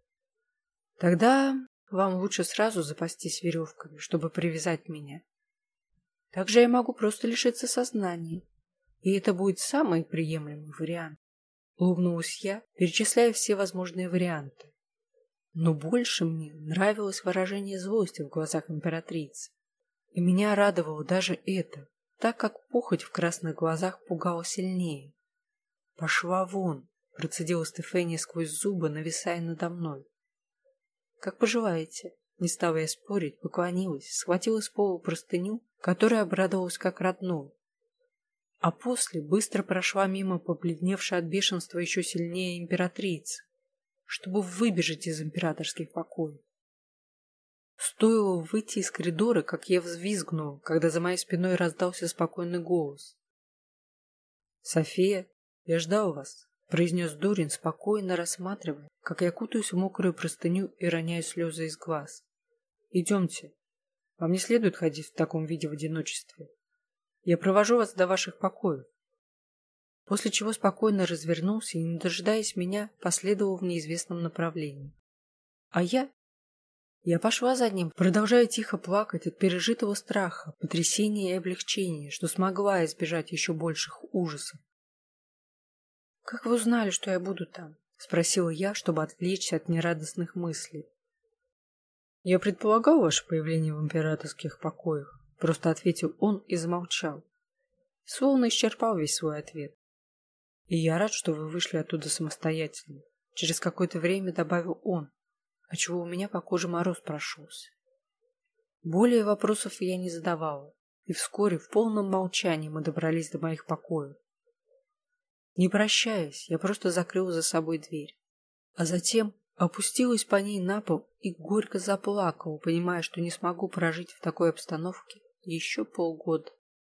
Speaker 1: Тогда вам лучше сразу запастись веревками, чтобы привязать меня. Также я могу просто лишиться сознания, и это будет самый приемлемый вариант. Улыбнулась я, перечисляя все возможные варианты. Но больше мне нравилось выражение злости в глазах императрицы. И меня радовало даже это, так как похоть в красных глазах пугала сильнее. «Пошла вон», — процедила Стефания сквозь зубы, нависая надо мной. «Как пожелаете», — не стала я спорить, поклонилась, схватила с пола простыню, которой обрадовалась как родной. А после быстро прошла мимо побледневшей от бешенства еще сильнее императрицы, чтобы выбежать из императорских покоев. Стоило выйти из коридора, как я взвизгнула, когда за моей спиной раздался спокойный голос. «София, я ждал вас», — произнес Дорин, спокойно рассматривая, как я кутаюсь в мокрую простыню и роняю слезы из глаз. «Идемте. Вам не следует ходить в таком виде в одиночестве. Я провожу вас до ваших покоев». После чего спокойно развернулся и, не дожидаясь меня, последовал в неизвестном направлении. А я пошла за ним, продолжая тихо плакать от пережитого страха, потрясения и облегчения, что смогла избежать еще больших ужасов. «Как вы узнали, что я буду там?» — спросила я, чтобы отвлечься от нерадостных мыслей. «Я предполагал ваше появление в императорских покоях», — просто ответил он и замолчал, словно исчерпал весь свой ответ. «И я рад, что вы вышли оттуда самостоятельно», — через какое-то время добавил он, отчего у меня по коже мороз прошелся. Более вопросов я не задавала, и вскоре в полном молчании мы добрались до моих покоев. Не прощаясь, я просто закрыла за собой дверь, а затем опустилась по ней на пол и горько заплакала, понимая, что не смогу прожить в такой обстановке еще полгода.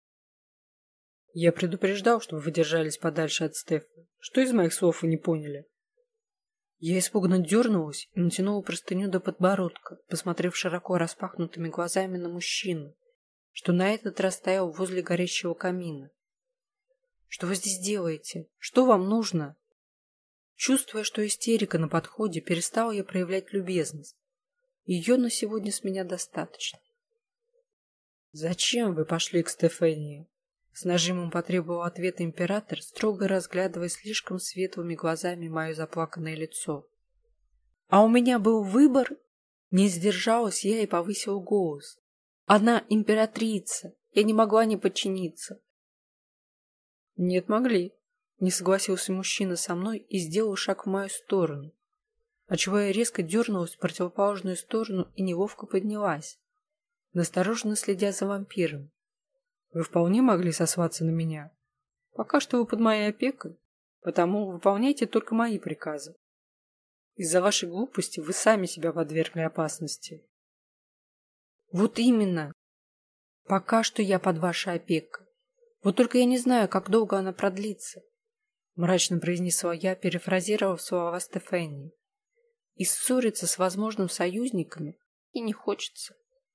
Speaker 1: «Я предупреждал, чтобы вы держались подальше от Стефы. Что из моих слов вы не поняли?» Я испуганно дернулась и натянула простыню до подбородка, посмотрев широко распахнутыми глазами на мужчину, что на этот раз стоял возле горящего камина. «Что вы здесь делаете? Что вам нужно?» Чувствуя, что истерика на подходе, перестала я проявлять любезность. Ее на сегодня с меня достаточно. «Зачем вы пошли к Стефании?» С нажимом потребовал ответа император, строго разглядывая слишком светлыми глазами мое заплаканное лицо. А у меня был выбор. Не сдержалась я и повысила голос. Она императрица. Я не могла не подчиниться. Нет, могли. Не согласился мужчина со мной и сделал шаг в мою сторону, отчего я резко дернулась в противоположную сторону и неловко поднялась, настороженно следя за вампиром. Вы вполне могли сослаться на меня. Пока что вы под моей опекой, потому выполняйте только мои приказы. Из-за вашей глупости вы сами себя подвергли опасности. Вот именно. Пока что я под вашей опекой. Вот только я не знаю, как долго она продлится, мрачно произнесла я, перефразировав слова Стефании. И ссориться с возможными союзниками и не хочется.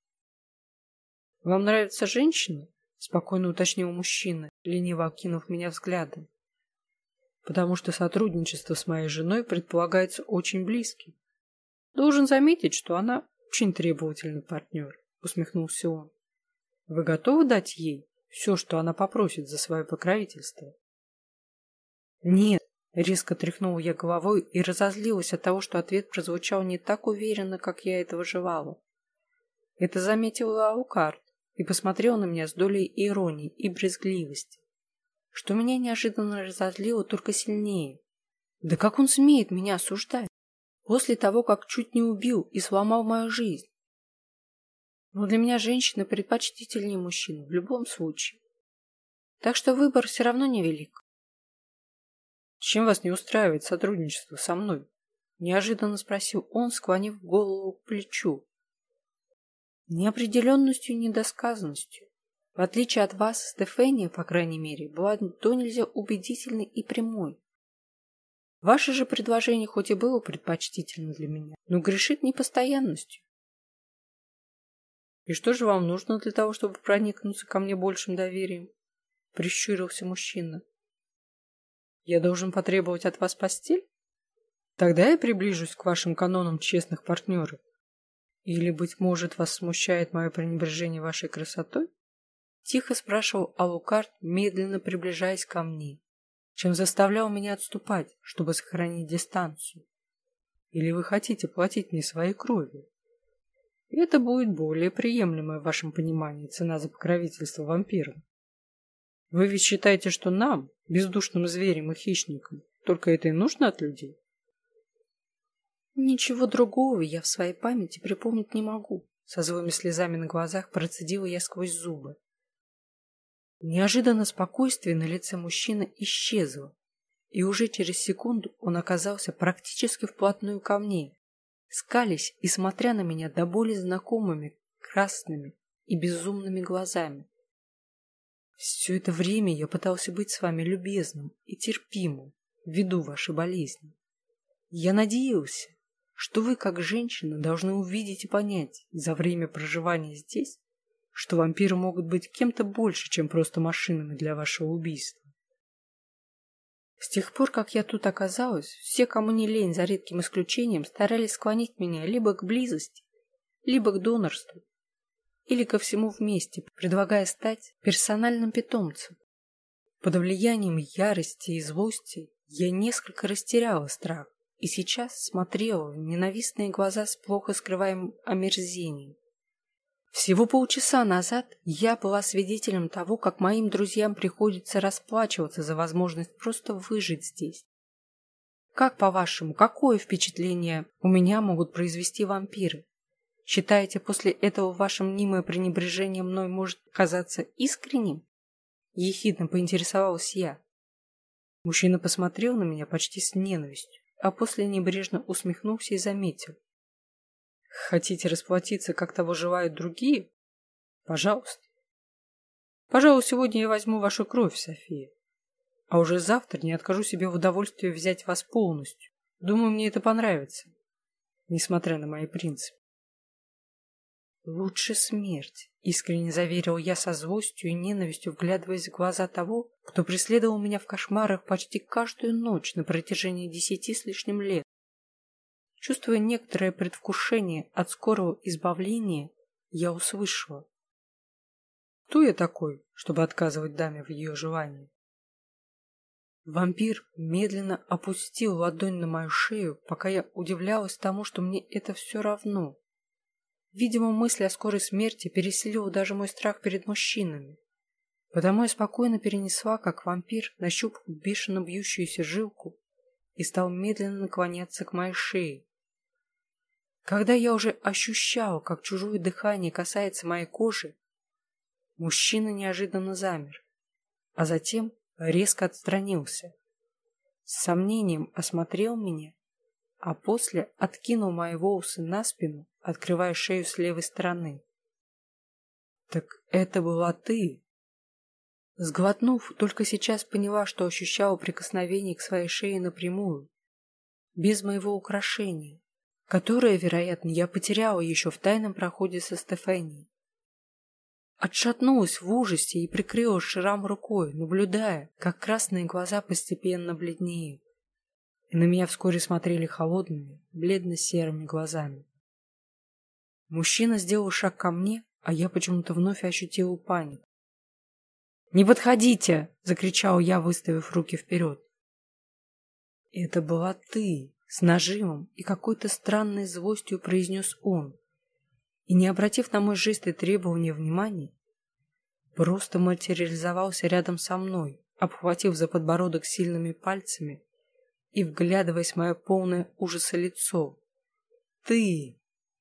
Speaker 1: Вам нравятся женщины? Спокойно уточнил мужчина, лениво окинув меня взглядом. Потому что сотрудничество с моей женой предполагается очень близким. Должен заметить, что она очень требовательный партнер, усмехнулся он. Вы готовы дать ей все, что она попросит за свое покровительство? Нет, резко тряхнула я головой и разозлилась от того, что ответ прозвучал не так уверенно, как я этого желала. Это заметила Аукарт и посмотрел на меня с долей иронии и брезгливости, что меня неожиданно разозлило только сильнее. Да как он смеет меня осуждать после того, как чуть не убил и сломал мою жизнь? Но для меня женщина предпочтительнее мужчины в любом случае. Так что выбор все равно невелик. Чем вас не устраивает сотрудничество со мной? Неожиданно спросил он, склонив голову к плечу. Неопределенностью и недосказанностью. В отличие от вас, Стефания, по крайней мере, была до нельзя убедительной и прямой. Ваше же предложение хоть и было предпочтительно для меня, но грешит непостоянностью. И что же вам нужно для того, чтобы проникнуться ко мне большим доверием? Прищурился мужчина. Я должен потребовать от вас постель? Тогда я приближусь к вашим канонам честных партнеров. Или, быть может, вас смущает мое пренебрежение вашей красотой? Тихо спрашивал Алукард, медленно приближаясь ко мне, чем заставлял меня отступать, чтобы сохранить дистанцию. Или вы хотите платить мне своей кровью? Это будет более приемлемая в вашем понимании цена за покровительство вампирам. Вы ведь считаете, что нам, бездушным зверям и хищникам, только это и нужно от людей? Ничего другого я в своей памяти припомнить не могу. Со злыми слезами на глазах процедила я сквозь зубы. Неожиданно спокойствие на лице мужчины исчезло, и уже через секунду он оказался практически вплотную ко мне, скалясь и смотря на меня до боли знакомыми, красными и безумными глазами. Все это время я пытался быть с вами любезным и терпимым ввиду вашей болезни. Я надеялся, что вы, как женщина, должны увидеть и понять за время проживания здесь, что вампиры могут быть кем-то больше, чем просто машинами для вашего убийства. С тех пор, как я тут оказалась, все, кому не лень, за редким исключением, старались склонить меня либо к близости, либо к донорству, или ко всему вместе, предлагая стать персональным питомцем. Под влиянием ярости и злости я несколько растеряла страх и сейчас смотрела в ненавистные глаза с плохо скрываемым омерзением. Всего полчаса назад я была свидетелем того, как моим друзьям приходится расплачиваться за возможность просто выжить здесь. Как, по-вашему, какое впечатление у меня могут произвести вампиры? Считаете, после этого ваше мнимое пренебрежение мной может казаться искренним? Ехидно поинтересовалась я. Мужчина посмотрел на меня почти с ненавистью, а после небрежно усмехнулся и заметил. Хотите расплатиться, как того желают другие? Пожалуйста. Пожалуй, сегодня я возьму вашу кровь, София. А уже завтра не откажу себе в удовольствии взять вас полностью. Думаю, мне это понравится, несмотря на мои принципы. Лучше смерть, искренне заверил я со злостью и ненавистью, вглядываясь в глаза того, кто преследовал меня в кошмарах почти каждую ночь на протяжении 10 с лишним лет. Чувствуя некоторое предвкушение от скорого избавления, я услышала. Кто я такой, чтобы отказывать даме в ее желании? Вампир медленно опустил ладонь на мою шею, пока я удивлялась тому, что мне это все равно. Видимо, мысль о скорой смерти переселила даже мой страх перед мужчинами. Потому я спокойно перенесла, как вампир нащупал бешено бьющуюся жилку и стал медленно наклоняться к моей шее. Когда я уже ощущала, как чужое дыхание касается моей кожи, мужчина неожиданно замер, а затем резко отстранился. С сомнением осмотрел меня, а после откинул мои волосы на спину, открывая шею с левой стороны. «Так это была ты!» Сглотнув, только сейчас поняла, что ощущала прикосновение к своей шее напрямую, без моего украшения, которое, вероятно, я потеряла еще в тайном проходе со Стефанией. Отшатнулась в ужасе и прикрыла шрам рукой, наблюдая, как красные глаза постепенно бледнеют. И на меня вскоре смотрели холодными, бледно-серыми глазами. Мужчина сделал шаг ко мне, а я почему-то вновь ощутила панику. «Не подходите!» — закричал я, выставив руки вперед. «Это была ты!» — с нажимом и какой-то странной злостью произнес он. И, не обратив на мой жест и требования внимания, просто материализовался рядом со мной, обхватив за подбородок сильными пальцами и вглядываясь в мое полное ужаса лицо. «Ты!»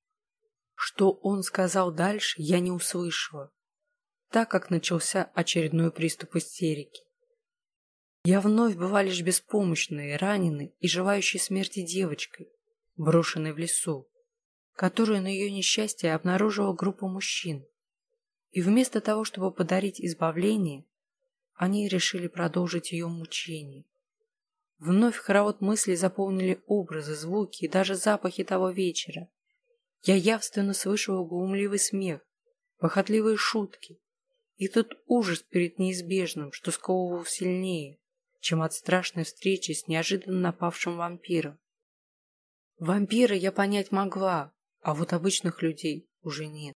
Speaker 1: Что он сказал дальше, я не услышала, так как начался очередной приступ истерики. Я вновь была лишь беспомощной, раненой и желающей смерти девочкой, брошенной в лесу, которую на ее несчастье обнаружила группа мужчин. И вместо того, чтобы подарить избавление, они решили продолжить ее мучение. Вновь хоровод мыслей заполнили образы, звуки и даже запахи того вечера. Я явственно слышала глумливый смех, похотливые шутки и тот ужас перед неизбежным, что сковывал сильнее, чем от страшной встречи с неожиданно напавшим вампиром. Вампира я понять могла, а вот обычных людей уже нет.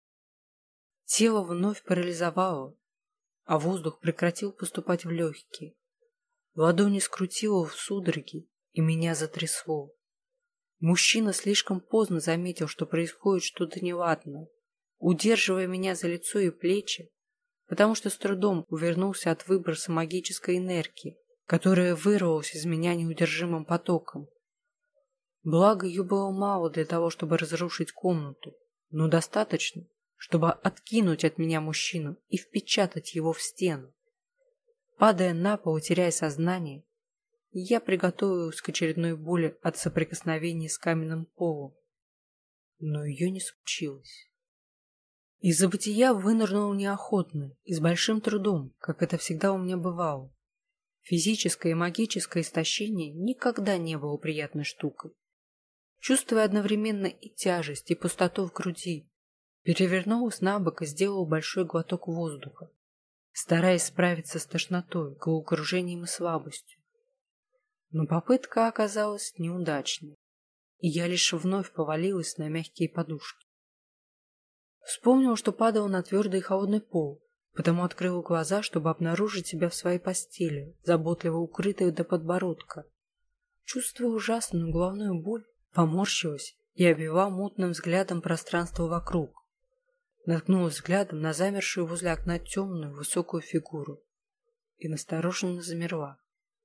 Speaker 1: Тело вновь парализовало, а воздух прекратил поступать в легкие. Ладони скрутило в судороги, и меня затрясло. Мужчина слишком поздно заметил, что происходит что-то неладное, удерживая меня за лицо и плечи, потому что с трудом увернулся от выброса магической энергии, которая вырвалась из меня неудержимым потоком. Благо, ее было мало для того, чтобы разрушить комнату, но достаточно, чтобы откинуть от меня мужчину и впечатать его в стену. Падая на пол и теряя сознание, я приготовилась к очередной боли от соприкосновения с каменным полом. Но ее не случилось. Из забытия вынырнула неохотно и с большим трудом, как это всегда у меня бывало. Физическое и магическое истощение никогда не было приятной штукой. Чувствуя одновременно и тяжесть, и пустоту в груди, перевернулась на бок и сделала большой глоток воздуха, стараясь справиться с тошнотой, головокружением и слабостью. Но попытка оказалась неудачной, и я лишь вновь повалилась на мягкие подушки. Вспомнила, что падала на твердый и холодный пол, потому открыла глаза, чтобы обнаружить себя в своей постели, заботливо укрытой до подбородка. Чувствуя ужасную головную боль, поморщилась и обвела мутным взглядом пространство вокруг. Наткнулась взглядом на замершую возле окна темную высокую фигуру и настороженно замерла.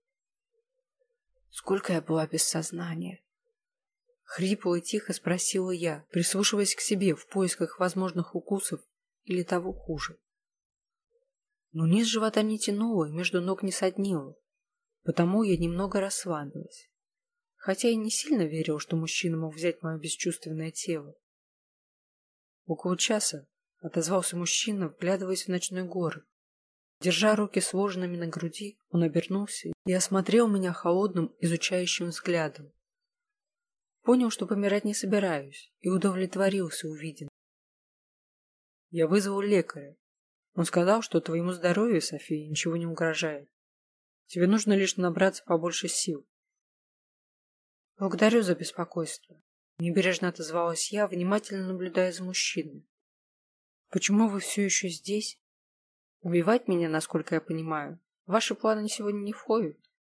Speaker 1: Сколько я была без сознания? Хрипло и тихо спросила я, прислушиваясь к себе в поисках возможных укусов или того хуже. Но низ живота не тянуло и между ног не соднило, потому я немного расслабилась, хотя и не сильно верила, что мужчина мог взять мое бесчувственное тело. Около часа отозвался мужчина, вглядываясь в ночной город. Держа руки сложенными на груди, он обернулся и осмотрел меня холодным, изучающим взглядом. Понял, что помирать не собираюсь, и удовлетворился увиденным. Я вызвал лекаря. Он сказал, что твоему здоровью, София, ничего не угрожает. Тебе нужно лишь набраться побольше сил. Благодарю за беспокойство. Небрежно отозвалась я, внимательно наблюдая за мужчиной. Почему вы все еще здесь? Убивать меня, насколько я понимаю, в ваши планы сегодня не входят.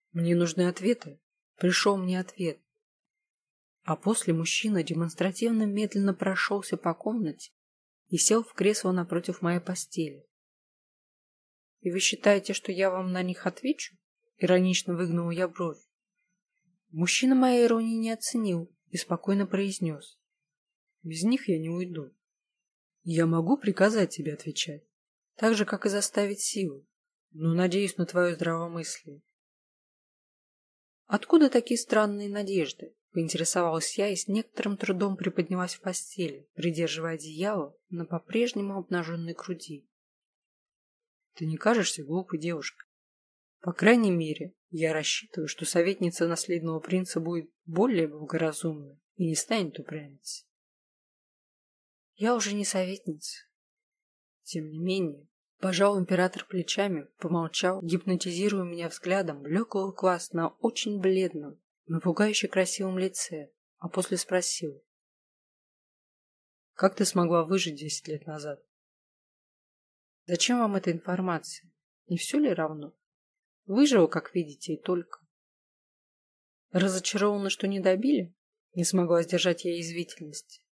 Speaker 1: Мне нужны ответы. Пришел мне ответ. А после мужчина демонстративно медленно прошелся по комнате и сел в кресло напротив моей постели. «И вы считаете, что я вам на них отвечу?» Иронично выгнула я бровь. Мужчина моей иронии не оценил и спокойно произнес. «Без них я не уйду. Я могу приказать тебе отвечать, так же, как и заставить силу, но надеюсь на твое здравомыслие». «Откуда такие странные надежды?» — поинтересовалась я и с некоторым трудом приподнялась в постели, придерживая одеяло на по-прежнему обнаженной груди. «Ты не кажешься глупой девушкой? По крайней мере, я рассчитываю, что советница наследного принца будет более благоразумной и не станет упрямиться». «Я уже не советница». Тем не менее, пожал император плечами, помолчал, гипнотизируя меня взглядом блеклого глаз на очень бледном, но пугающе красивом лице, а после спросил. «Как ты смогла выжить 10 лет назад?» «Зачем вам эта информация? Не все ли равно? Выжила, как видите, и только». «Разочарована, что не добили?» Не смогла сдержать я язвительность.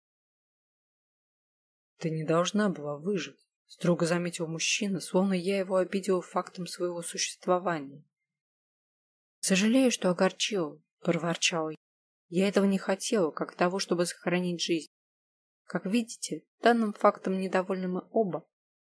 Speaker 1: «Ты не должна была выжить», — строго заметил мужчина, словно я его обидела фактом своего существования. «Сожалею, что огорчила», — проворчала я. «Я этого не хотела, как того, чтобы сохранить жизнь. Как видите, данным фактом недовольны мы оба».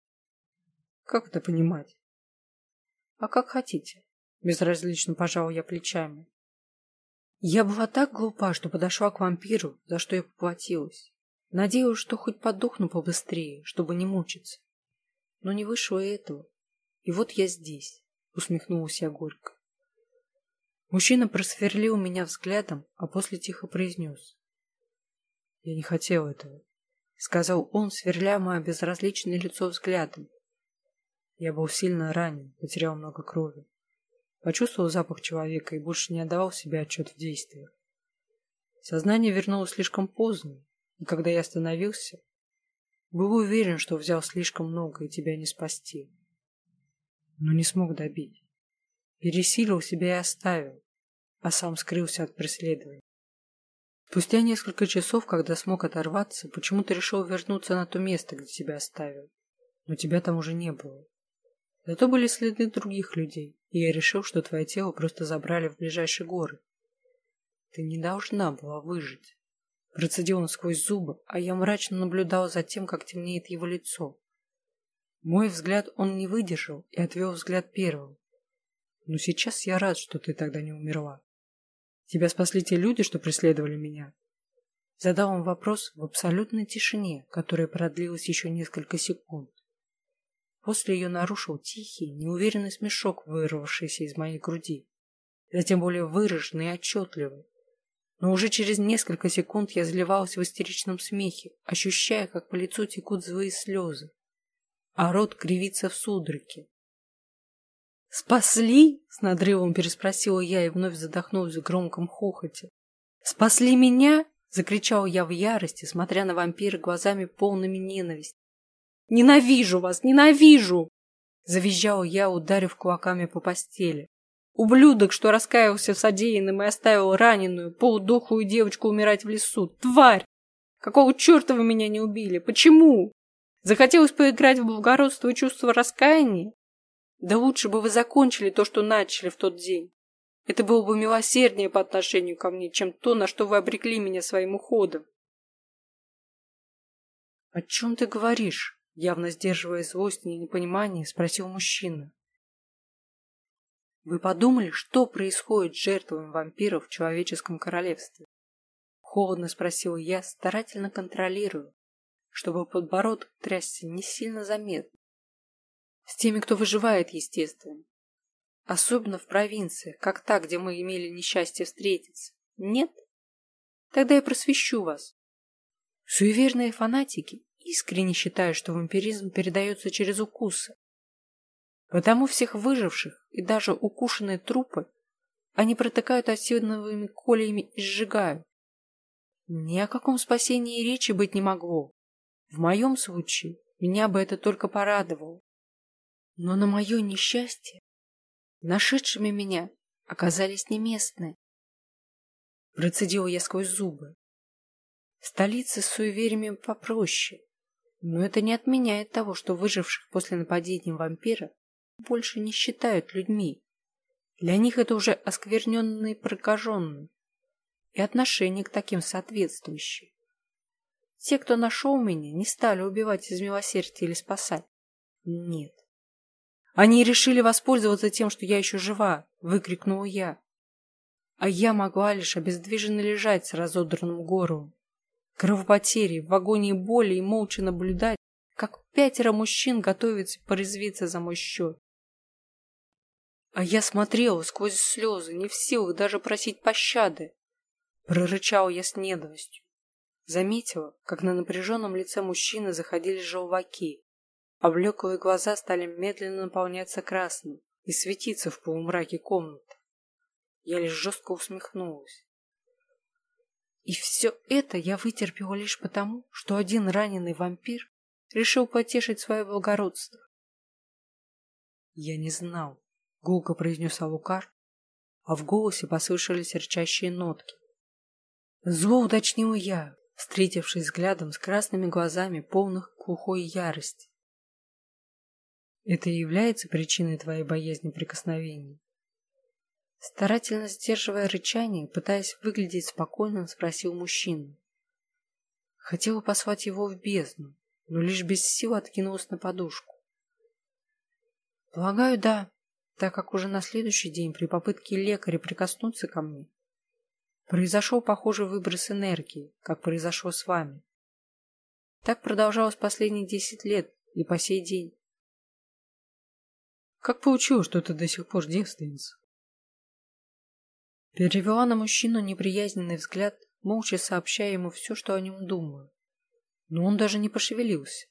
Speaker 1: «Как это понимать?» «А как хотите», — безразлично пожала я плечами. «Я была так глупа, что подошла к вампиру, за что я поплатилась. Надеялась, что хоть подохну побыстрее, чтобы не мучиться. Но не вышло и этого. И вот я здесь», — усмехнулась я горько. Мужчина просверлил меня взглядом, а после тихо произнес. «Я не хотел этого», — сказал он, сверля мое безразличное лицо взглядом. Я был сильно ранен, потерял много крови. Почувствовал запах человека и больше не отдавал себе отчет в действиях. Сознание вернулось слишком поздно, и когда я остановился, был уверен, что взял слишком много и тебя не спасти. Но не смог добить. Пересилил себя и оставил, а сам скрылся от преследования. Спустя несколько часов, когда смог оторваться, почему-то решил вернуться на то место, где тебя оставил. Но тебя там уже не было. Зато были следы других людей, и я решил, что твое тело просто забрали в ближайшие горы. Ты не должна была выжить. Процедил он сквозь зубы, а я мрачно наблюдал за тем, как темнеет его лицо. Мой взгляд он не выдержал и отвел взгляд первым. Но сейчас я рад, что ты тогда не умерла. Тебя спасли те люди, что преследовали меня? Задал он вопрос в абсолютной тишине, которая продлилась еще несколько секунд. После ее нарушил тихий, неуверенный смешок, вырвавшийся из моей груди. Затем более выраженный и отчетливый. Но уже через несколько секунд я заливалась в истеричном смехе, ощущая, как по лицу текут злые слезы, а рот кривится в судороге. «Спасли?» — с надрывом переспросила я и вновь задохнулась в громком хохоте. «Спасли меня?» — закричала я в ярости, смотря на вампира глазами полными ненависти. «Ненавижу вас! Ненавижу!» — завизжала я, ударив кулаками по постели. «Ублюдок, что раскаялся в содеянном и оставил раненую, полудохлую девочку умирать в лесу! Тварь! Какого черта вы меня не убили? Почему? Захотелось поиграть в благородство и чувство раскаяния? Да лучше бы вы закончили то, что начали в тот день. Это было бы милосерднее по отношению ко мне, чем то, на что вы обрекли меня своим уходом». «О чем ты говоришь?» — явно сдерживая злость и непонимание, спросил мужчина. «Вы подумали, что происходит с жертвами вампиров в человеческом королевстве?» Холодно спросила я, старательно контролируя, чтобы подбородок трясся не сильно заметно. «С теми, кто выживает, естественно. Особенно в провинциях, как та, где мы имели несчастье встретиться. Нет? Тогда я просвещу вас. Суеверные фанатики искренне считают, что вампиризм передается через укусы. Потому всех выживших и даже укушенные трупы они протыкают осиновыми кольями и сжигают. Ни о каком спасении речи быть не могло. В моем случае меня бы это только порадовало. Но на мое несчастье, нашедшими меня, оказались не местные. Процедила я сквозь зубы. В столице с суевериями попроще, но это не отменяет того, что выживших после нападения вампира больше не считают людьми. Для них это уже оскверненные и прокаженные, и отношение к таким соответствующее. Те, кто нашел меня, не стали убивать из милосердия или спасать. Нет. Они решили воспользоваться тем, что я еще жива, выкрикнула я. А я могла лишь обездвиженно лежать с разодранным горлом, кровопотери, в агонии боли и молча наблюдать, как 5 мужчин готовятся порезвиться за мой счет. А я смотрела сквозь слезы, не в силах даже просить пощады. Прорычала я с ненавистью. Заметила, как на напряженном лице мужчины заходили желваки, а блеклые глаза стали медленно наполняться красным и светиться в полумраке комнаты. Я лишь жестко усмехнулась. И все это я вытерпела лишь потому, что один раненый вампир решил потешить свое благородство. Я не знал, гулко произнес Алукар, а в голосе послышались рычащие нотки. Зло уточнил я, встретившись взглядом с красными глазами, полных глухой ярости. Это и является причиной твоей боязни прикосновений? Старательно сдерживая рычание, пытаясь выглядеть спокойным, спросил мужчина. Хотела послать его в бездну, но лишь без сил откинулась на подушку. Полагаю, да, так как уже на следующий день при попытке лекаря прикоснуться ко мне произошел похожий выброс энергии, как произошло с вами. Так продолжалось последние 10 лет и по сей день. Как получилось, что ты до сих пор девственница? Перевела на мужчину неприязненный взгляд, молча сообщая ему все, что о нем думаю. Но он даже не пошевелился.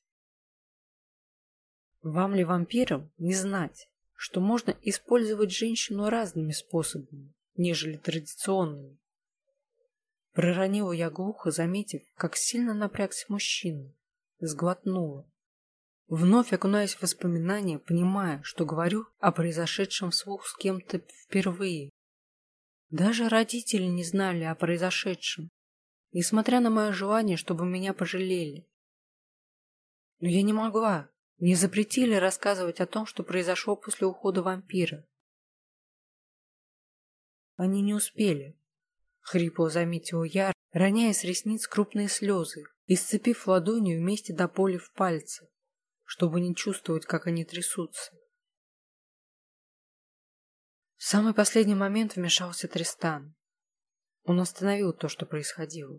Speaker 1: Вам ли, вампирам, не знать, что можно использовать женщину разными способами, нежели традиционными? Проронила я глухо, заметив, как сильно напрягся мужчина. Сглотнула. Вновь окунаясь в воспоминания, понимая, что говорю о произошедшем вслух с кем-то впервые. Даже родители не знали о произошедшем, несмотря на мое желание, чтобы меня пожалели. Но я не могла. Мне запретили рассказывать о том, что произошло после ухода вампира. Они не успели. Хрипло заметила я, роняя с ресниц крупные слезы и сцепив ладонью вместе до боли в пальцах, чтобы не чувствовать, как они трясутся. В самый последний момент вмешался Тристан. Он остановил то, что происходило.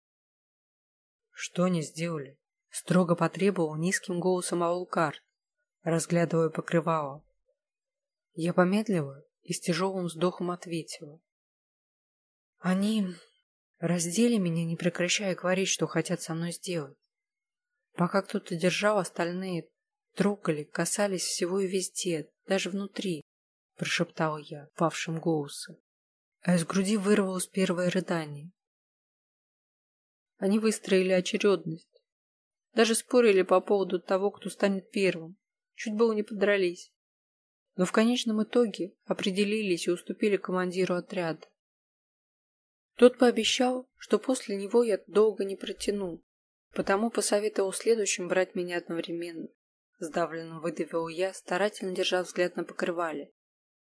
Speaker 1: Что они сделали? Строго потребовал низким голосом Алукар, разглядывая покрывало. Я помедлила и с тяжелым вздохом ответила. Они раздели меня, не прекращая говорить, что хотят со мной сделать. Пока кто-то держал, остальные трогали, касались всего и везде, даже внутри, прошептала я павшим голосом, а из груди вырвалось первое рыдание. Они выстроили очередность. Даже спорили по поводу того, кто станет первым. Чуть было не подрались. Но в конечном итоге определились и уступили командиру отряда. Тот пообещал, что после него я долго не протяну, потому посоветовал следующим брать меня одновременно. Сдавленно выдавил я, старательно держа взгляд на покрывале.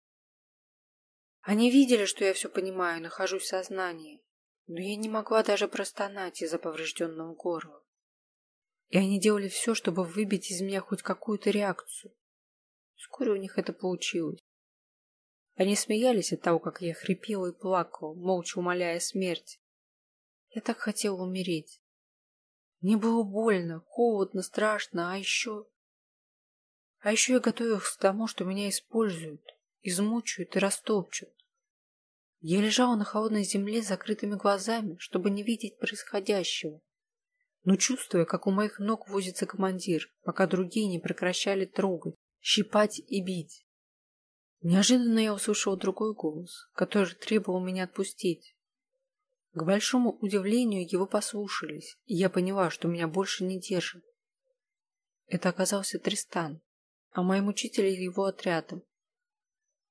Speaker 1: Они видели, что я все понимаю, нахожусь в сознании, но я не могла даже простонать из-за поврежденного горла. И они делали все, чтобы выбить из меня хоть какую-то реакцию. Вскоре у них это получилось. Они смеялись от того, как я хрипела и плакала, молча умоляя смерти. Я так хотела умереть. Мне было больно, холодно, страшно, а еще я готовилась к тому, что меня используют, измучают и растопчут. Я лежала на холодной земле с закрытыми глазами, чтобы не видеть происходящего, но чувствуя, как у моих ног возится командир, пока другие не прекращали трогать, щипать и бить. Неожиданно я услышала другой голос, который требовал меня отпустить. К большому удивлению его послушались, и я поняла, что меня больше не держат. Это оказался Тристан, а моим учителем его отрядом.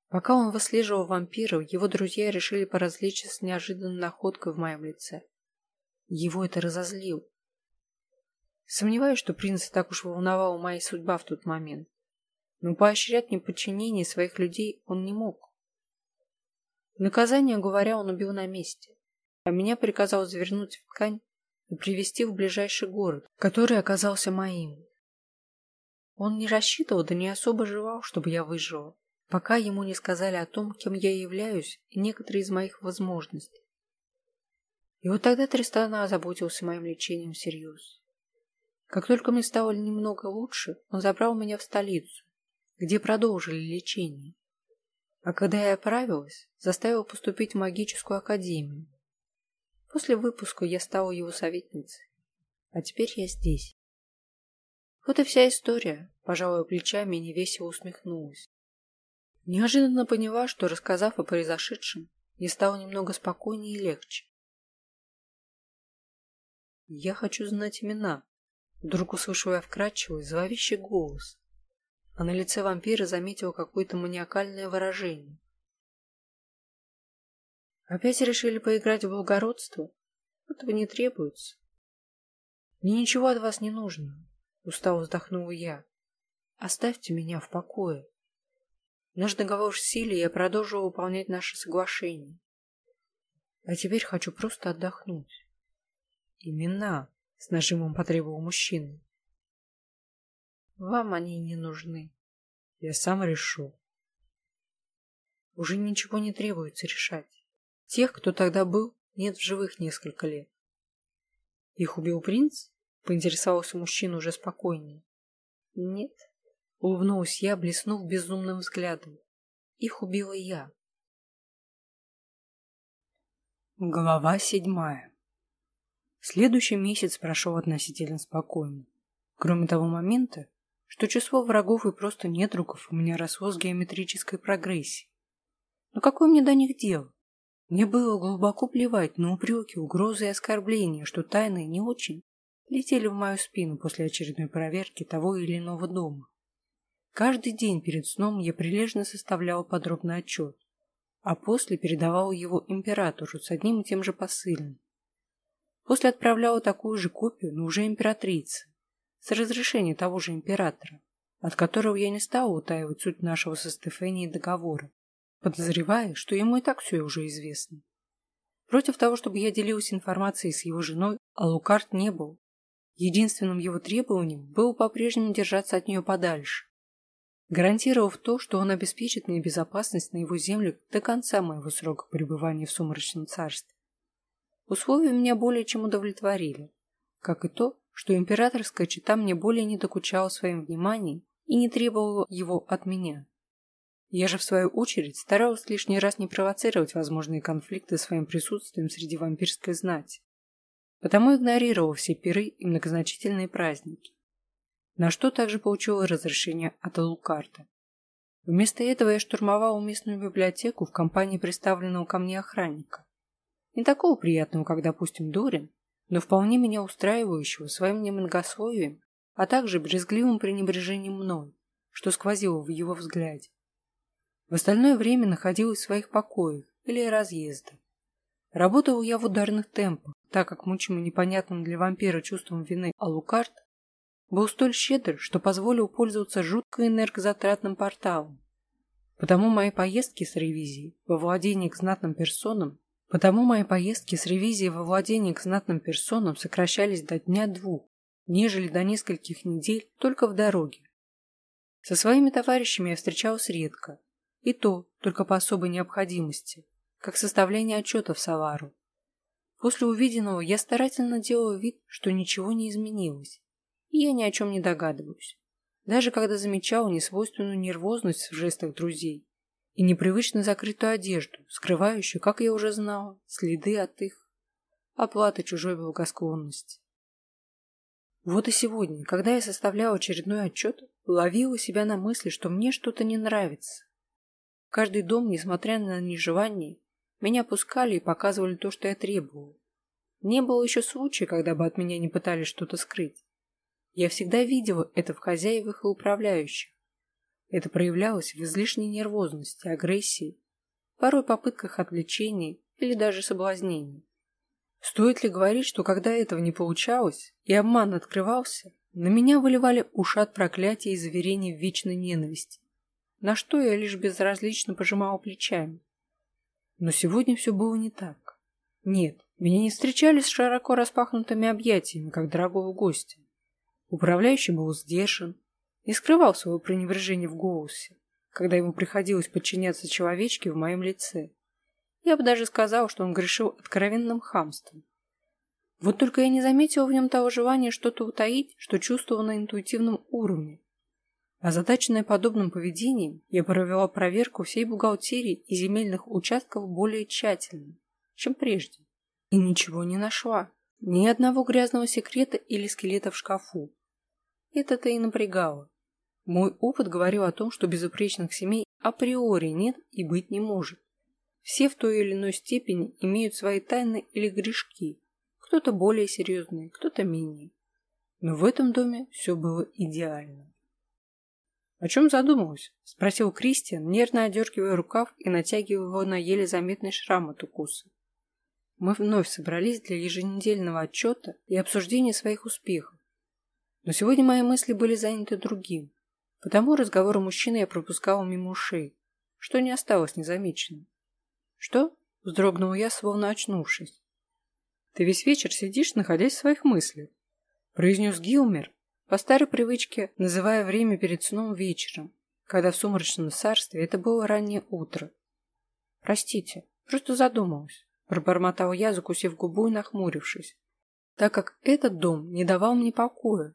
Speaker 1: Пока он выслеживал вампиров, его друзья решили поразвлечься с неожиданной находкой в моем лице. Его это разозлило. Сомневаюсь, что принца так уж волновала моя судьба в тот момент. Но поощрять неподчинение своих людей он не мог. В наказание, говоря, он убил на месте, а меня приказал завернуть в ткань и привезти в ближайший город, который оказался моим. Он не рассчитывал, да не особо желал, чтобы я выжила, пока ему не сказали о том, кем я являюсь и некоторые из моих возможностей. И вот тогда Тристан озаботился моим лечением всерьез. Как только мне стало немного лучше, он забрал меня в столицу, где продолжили лечение. А когда я оправилась, заставил поступить в магическую академию. После выпуска я стала его советницей. А теперь я здесь. Вот и вся история, пожалуй, плечами и невесело усмехнулась. Неожиданно поняла, что, рассказав о произошедшем, мне стало немного спокойнее и легче. «Я хочу знать имена», — вдруг услышала я вкрадчивый, зловещий голос, а на лице вампира заметила какое-то маниакальное выражение. «Опять решили поиграть в благородство? Этого не требуется. Мне ничего от вас не нужно», — устало вздохнула я. «Оставьте меня в покое. Наш договор в силе, и я продолжу выполнять наши соглашения. А теперь хочу просто отдохнуть». «Имена», — с нажимом потребовал мужчина. «Вам они не нужны. Я сам решу». Уже ничего не требуется решать. Тех, кто тогда был, нет в живых несколько лет. «Их убил принц?» — поинтересовался мужчина уже спокойнее. «Нет», — улыбнулась я, блеснув безумным взглядом. «Их убила я». Глава 7. Следующий месяц прошел относительно спокойно. Кроме того момента, что число врагов и просто недругов у меня росло с геометрической прогрессией. Но какое мне до них дело? Мне было глубоко плевать на упреки, угрозы и оскорбления, что тайные не очень летели в мою спину после очередной проверки того или иного дома. Каждый день перед сном я прилежно составляла подробный отчет, а после передавала его императору с одним и тем же посыльным. После отправляла такую же копию, но уже императрице, с разрешения того же императора, от которого я не стала утаивать суть нашего со Стефанией договора, подозревая, что ему и так все уже известно. Против того, чтобы я делилась информацией с его женой, Алукард не был. Единственным его требованием было по-прежнему держаться от нее подальше, гарантировав то, что он обеспечит мне безопасность на его землях до конца моего срока пребывания в Сумрачном царстве. Условия меня более чем удовлетворили, как и то, что императорская чета мне более не докучала своим вниманием и не требовала его от меня. Я же, в свою очередь, старалась лишний раз не провоцировать возможные конфликты своим присутствием среди вампирской знати, потому игнорировала все пиры и многозначительные праздники, на что также получила разрешение от Алукарда. Вместо этого я штурмовала местную библиотеку в компании представленного ко мне охранника. Не такого приятного, как, допустим, Дорин, но вполне меня устраивающего своим немногословием, а также брезгливым пренебрежением мной, что сквозило в его взгляде. В остальное время находилась в своих покоях или разъездах. Работала я в ударных темпах, так как мучимый непонятным для вампира чувством вины Алукард был столь щедр, что позволил пользоваться жутко энергозатратным порталом. Потому мои поездки с ревизией во владение к знатным персонам сокращались до дня-двух, нежели до нескольких недель только в дороге. Со своими товарищами я встречалась редко, и то только по особой необходимости, как составление отчетов Савару. После увиденного я старательно делала вид, что ничего не изменилось, и я ни о чем не догадываюсь, даже когда замечала несвойственную нервозность в жестах друзей и непривычно закрытую одежду, скрывающую, как я уже знала, следы от их оплаты чужой благосклонности. Вот и сегодня, когда я составляла очередной отчет, ловила себя на мысли, что мне что-то не нравится. В каждый дом, несмотря на нежелание, меня пускали и показывали то, что я требовала. Не было еще случая, когда бы от меня не пытались что-то скрыть. Я всегда видела это в хозяевах и управляющих. Это проявлялось в излишней нервозности, агрессии, порой попытках отвлечения или даже соблазнения. Стоит ли говорить, что когда этого не получалось и обман открывался, на меня выливали ушат проклятия и заверений в вечной ненависти, на что я лишь безразлично пожимала плечами. Но сегодня все было не так. Нет, меня не встречали с широко распахнутыми объятиями, как дорогого гостя. Управляющий был сдержан, не скрывал своего пренебрежения в голосе, когда ему приходилось подчиняться человечке в моем лице. Я бы даже сказал, что он грешил откровенным хамством. Вот только я не заметила в нем того желания что-то утаить, что чувствовала на интуитивном уровне. Озадаченная подобным поведением, я провела проверку всей бухгалтерии и земельных участков более тщательно, чем прежде, и ничего не нашла. Ни одного грязного секрета или скелета в шкафу. Это-то и напрягало. Мой опыт говорил о том, что безупречных семей априори нет и быть не может. Все в той или иной степени имеют свои тайны или грешки. Кто-то более серьезный, кто-то менее. Но в этом доме все было идеально. «О чем задумалась?» – спросил Кристиан, нервно одергивая рукав и натягивая его на еле заметный шрам от укуса. Мы вновь собрались для еженедельного отчета и обсуждения своих успехов. Но сегодня мои мысли были заняты другим, потому разговоры мужчины я пропускала мимо ушей, что не осталось незамеченным. «Что?» – вздрогнула я, словно очнувшись. «Ты весь вечер сидишь, находясь в своих мыслях», – произнес Гилмер, по старой привычке называя время перед сном вечером, когда в сумрачном царстве это было раннее утро. «Простите, просто задумалась», – пробормотал я, закусив губу и нахмурившись, так как этот дом не давал мне покоя.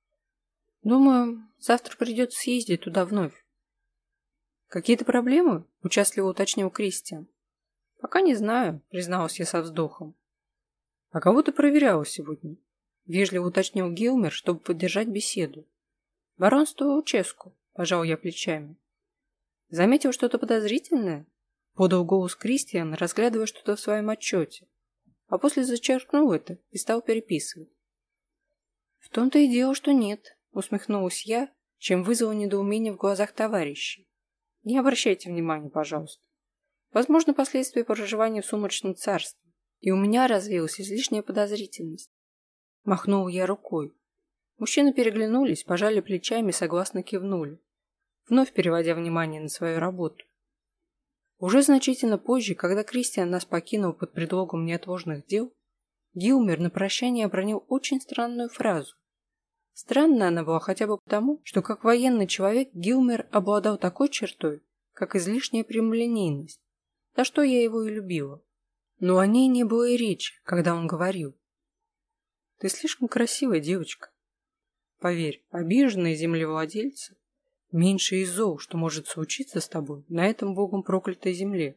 Speaker 1: «Думаю, завтра придется съездить туда вновь». «Какие-то проблемы?» – участливо уточнил Кристиан. «Пока не знаю», – призналась я со вздохом. «А кого ты проверяла сегодня?» – вежливо уточнил Гилмер, чтобы поддержать беседу. «Баронство Луческу», – пожал я плечами. «Заметил что-то подозрительное?» – подал голос Кристиан, разглядывая что-то в своем отчете, а после зачеркнул это и стал переписывать. «В том-то и дело, что нет», – усмехнулась я, чем вызвало недоумение в глазах товарищей. «Не обращайте внимания, пожалуйста. Возможно, последствия проживания в сумрачном царстве, и у меня развилась излишняя подозрительность». Махнул я рукой. Мужчины переглянулись, пожали плечами и согласно кивнули, вновь переводя внимание на свою работу. Уже значительно позже, когда Кристиан нас покинул под предлогом неотложных дел, Гилмер на прощание обронил очень странную фразу. Странная она была хотя бы потому, что как военный человек Гилмер обладал такой чертой, как излишняя прямолинейность, за что я его и любила. Но о ней не было и речи, когда он говорил: «Ты слишком красивая девочка. Поверь, обиженные землевладельцы меньше из зол, что может случиться с тобой на этом богом проклятой земле».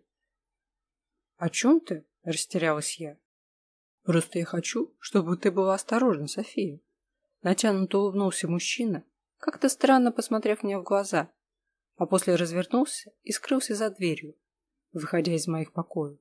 Speaker 1: «О чем ты?» – растерялась я. «Просто я хочу, чтобы ты была осторожна, София». Натянуто улыбнулся мужчина, как-то странно посмотрев мне в глаза, а после развернулся и скрылся за дверью, выходя из моих покоев.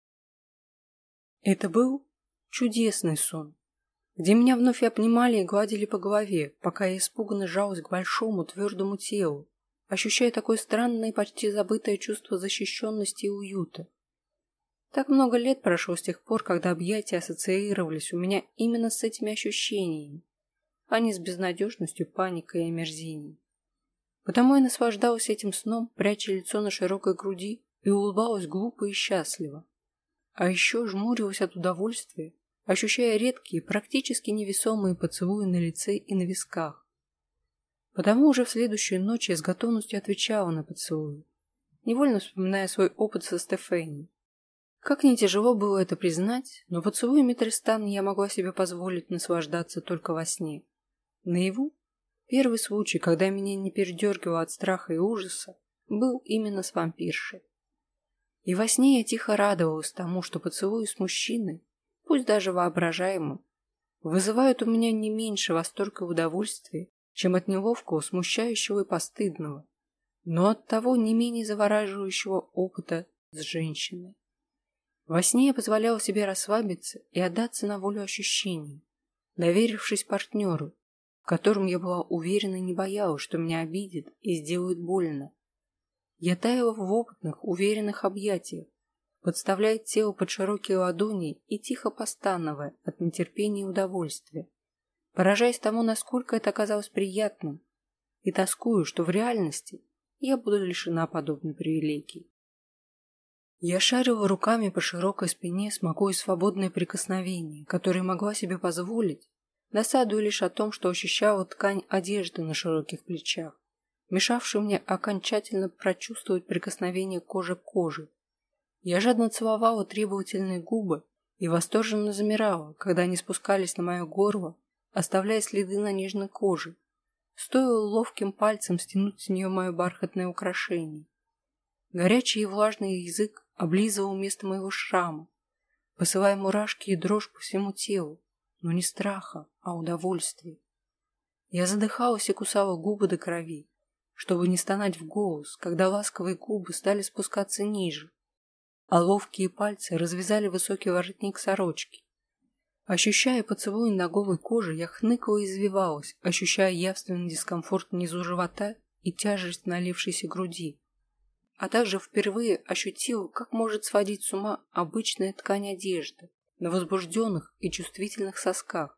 Speaker 1: Это был чудесный сон, где меня вновь обнимали и гладили по голове, пока я испуганно жалась к большому твердому телу, ощущая такое странное и почти забытое чувство защищенности и уюта. Так много лет прошло с тех пор, когда объятия ассоциировались у меня именно с этими ощущениями, а не с безнадежностью, паникой и омерзением. Потому я наслаждалась этим сном, пряча лицо на широкой груди, и улыбалась глупо и счастливо. А еще жмурилась от удовольствия, ощущая редкие, практически невесомые поцелуи на лице и на висках. Потому уже в следующую ночь я с готовностью отвечала на поцелуи, невольно вспоминая свой опыт со Стефани. Как не тяжело было это признать, но поцелуями Тристана я могла себе позволить наслаждаться только во сне. Наяву первый случай, когда меня не передергивало от страха и ужаса, был именно с вампиршей. И во сне я тихо радовалась тому, что поцелуи с мужчиной, пусть даже воображаемым, вызывают у меня не меньше восторга и удовольствия, чем от неловкого, смущающего и постыдного, но от того не менее завораживающего опыта с женщиной. Во сне я позволяла себе расслабиться и отдаться на волю ощущений, доверившись партнеру, котором я была уверена и не боялась, что меня обидят и сделают больно. Я таяла в опытных, уверенных объятиях, подставляя тело под широкие ладони и тихо постановая от нетерпения и удовольствия, поражаясь тому, насколько это оказалось приятным, и тоскую, что в реальности я буду лишена подобной привилегии. Я шарила руками по широкой спине, смакуя свободные прикосновения, которые могла себе позволить, досадуя лишь о том, что ощущала ткань одежды на широких плечах, мешавшую мне окончательно прочувствовать прикосновение кожи к коже. Я жадно целовала требовательные губы и восторженно замирала, когда они спускались на мое горло, оставляя следы на нежной коже. Стоило ловким пальцем стянуть с нее мое бархатное украшение. Горячий и влажный язык облизывал место моего шрама, посылая мурашки и дрожь по всему телу, но не страха, а удовольствия. Я задыхалась и кусала губы до крови, чтобы не стонать в голос, когда ласковые губы стали спускаться ниже, а ловкие пальцы развязали высокий воротник сорочки. Ощущая поцелуй на голой коже, я хныкала и извивалась, ощущая явственный дискомфорт внизу живота и тяжесть налившейся груди. А также впервые ощутила, как может сводить с ума обычная ткань одежды на возбужденных и чувствительных сосках.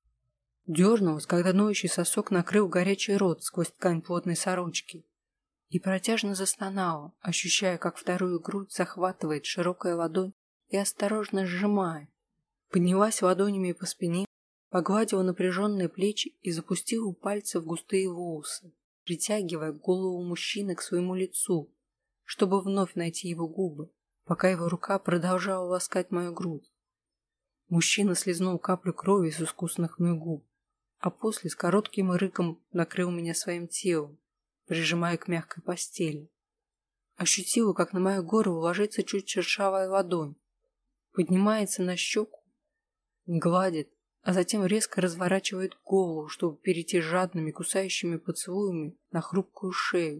Speaker 1: Дернулась, когда ноющий сосок накрыл горячий рот сквозь ткань плотной сорочки, и протяжно застонала, ощущая, как вторую грудь захватывает широкая ладонь и осторожно сжимает. Поднялась ладонями по спине, погладила напряженные плечи и запустила пальцы в густые волосы, притягивая голову мужчины к своему лицу, чтобы вновь найти его губы, пока его рука продолжала ласкать мою грудь. Мужчина слизнул каплю крови с искусных мной губ, а после с коротким рыком накрыл меня своим телом, прижимая к мягкой постели. Ощутила, как на мою горло ложится чуть шершавая ладонь, поднимается на щеку, гладит, а затем резко разворачивает голову, чтобы перейти жадными кусающими поцелуями на хрупкую шею.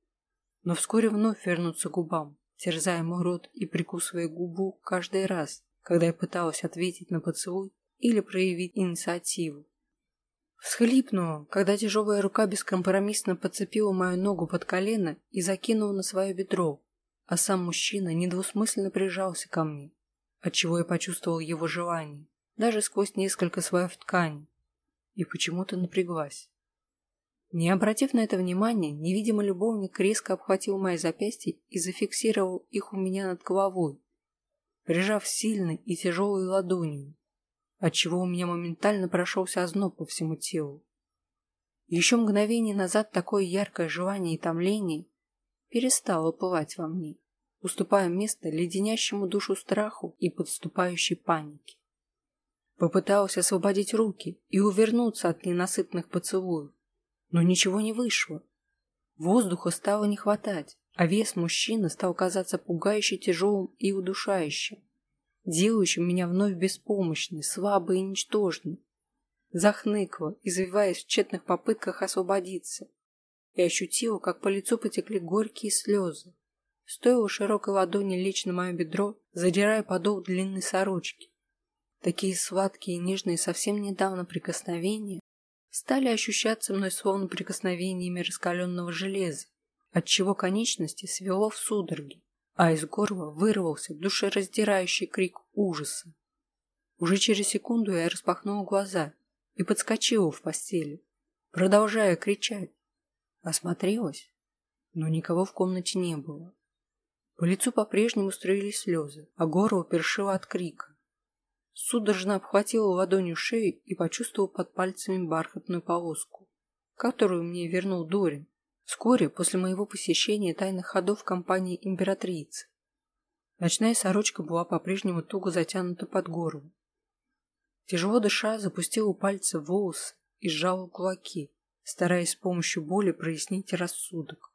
Speaker 1: Но вскоре вновь вернуться к губам, терзая мой рот и прикусывая губу каждый раз, когда я пыталась ответить на поцелуй или проявить инициативу. Всхлипнула, когда тяжелая рука бескомпромиссно подцепила мою ногу под колено и закинула на свое бедро, а сам мужчина недвусмысленно прижался ко мне, отчего я почувствовал его желание, даже сквозь несколько слоев ткани, и почему-то напряглась. Не обратив на это внимания, невидимый любовник резко обхватил мои запястья и зафиксировал их у меня над головой, прижав сильной и тяжелой ладонью, отчего у меня моментально прошелся озноб по всему телу. Еще мгновение назад такое яркое желание и томление перестало пылать во мне, уступая место леденящему душу страху и подступающей панике. Попыталась освободить руки и увернуться от ненасытных поцелуев, но ничего не вышло. Воздуха стало не хватать, а вес мужчины стал казаться пугающе тяжелым и удушающим, делающим меня вновь беспомощной, слабой и ничтожной. Захныкала, извиваясь в тщетных попытках освободиться, и ощутила, как по лицу потекли горькие слезы. Стоило широкой ладони лечь на мое бедро, задирая подол длинной сорочки. Такие сладкие и нежные совсем недавно прикосновения стали ощущаться мной словно прикосновениями раскаленного железа, отчего конечности свело в судороги, а из горла вырвался душераздирающий крик ужаса. Уже через секунду я распахнула глаза и подскочила в постели, продолжая кричать. Осмотрелась, но никого в комнате не было. По лицу по-прежнему струились слезы, а горло першило от крика. Судорожно обхватила ладонью шею и почувствовала под пальцами бархатную полоску, которую мне вернул Дорин вскоре после моего посещения тайных ходов компании императрицы. Ночная сорочка была по-прежнему туго затянута под горло. Тяжело дыша, запустила пальцы в волосы и сжала кулаки, стараясь с помощью боли прояснить рассудок.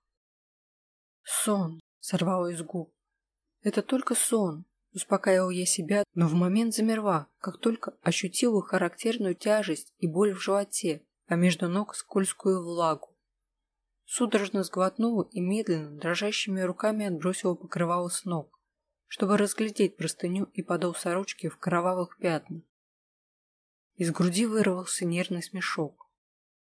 Speaker 1: «Сон!» — сорвало из губ. «Это только сон!» — успокаивала я себя, но в момент замерла, как только ощутила характерную тяжесть и боль в животе, а между ног скользкую влагу. Судорожно сглотнула и медленно, дрожащими руками отбросила покрывало с ног, чтобы разглядеть простыню и подол сорочки в кровавых пятнах. Из груди вырвался нервный смешок.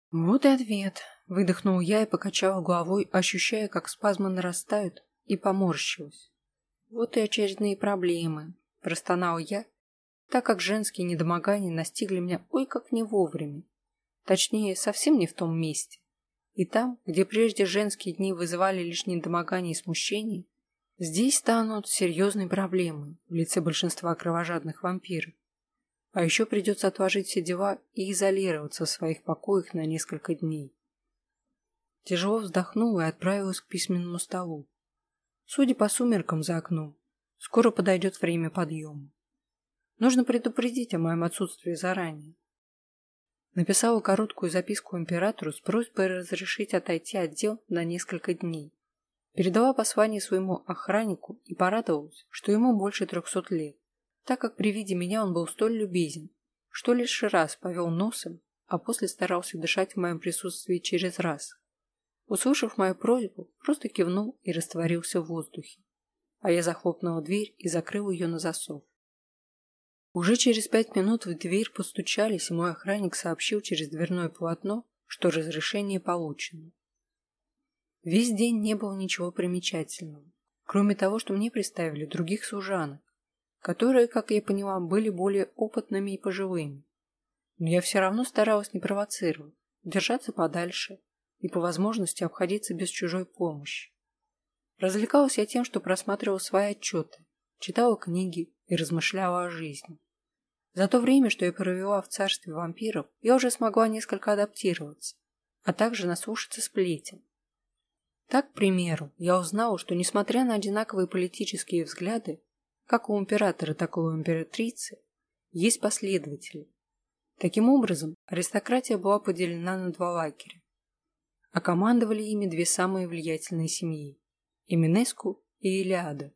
Speaker 1: Вот и ответ. Выдохнул я и покачала головой, ощущая, как спазмы нарастают, и поморщилась. Вот и очередные проблемы. Простонал я, так как женские недомогания настигли меня ой как не вовремя. Точнее, совсем не в том месте. И там, где прежде женские дни вызывали лишь недомогание и смущение, здесь станут серьезной проблемой в лице большинства кровожадных вампиров. А еще придется отложить все дела и изолироваться в своих покоях на несколько дней. Тяжело вздохнула и отправилась к письменному столу. Судя по сумеркам за окном, скоро подойдет время подъема. Нужно предупредить о моем отсутствии заранее. Написала короткую записку императору с просьбой разрешить отойти от дел на несколько дней. Передала послание своему охраннику и порадовалась, что ему больше 300 лет, так как при виде меня он был столь любезен, что лишь раз повел носом, а после старался дышать в моем присутствии через раз. Услышав мою просьбу, просто кивнул и растворился в воздухе, а я захлопнула дверь и закрыла ее на засов. Уже через 5 минут в дверь постучались, и мой охранник сообщил через дверное полотно, что разрешение получено. Весь день не было ничего примечательного, кроме того, что мне представили других служанок, которые, как я поняла, были более опытными и пожилыми. Но я все равно старалась не провоцировать, держаться подальше и по возможности обходиться без чужой помощи. Развлекалась я тем, что просматривала свои отчеты, читала книги и размышляла о жизни. За то время, что я провела в царстве вампиров, я уже смогла несколько адаптироваться, а также наслушаться сплетен. Так, к примеру, я узнала, что несмотря на одинаковые политические взгляды, как у императора, так и у императрицы, есть последователи. Таким образом, аристократия была поделена на два лагеря, а командовали ими две самые влиятельные семьи – Именеску и Илиада.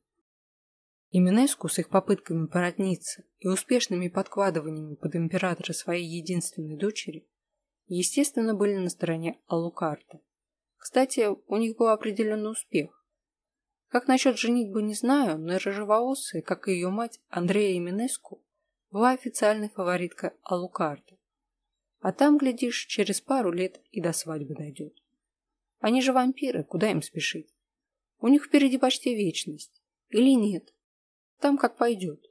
Speaker 1: Именеску с их попытками породниться и успешными подкладываниями под императора своей единственной дочери, естественно, были на стороне Алукарта. Кстати, у них был определенный успех. Как насчет женитьбы, не знаю, но рыжеволосая, как и ее мать, Андрея Именеску, была официальной фавориткой Алукарта. А там, глядишь, через пару лет и до свадьбы дойдет. Они же вампиры, куда им спешить? У них впереди почти вечность. Или нет? Там как пойдет.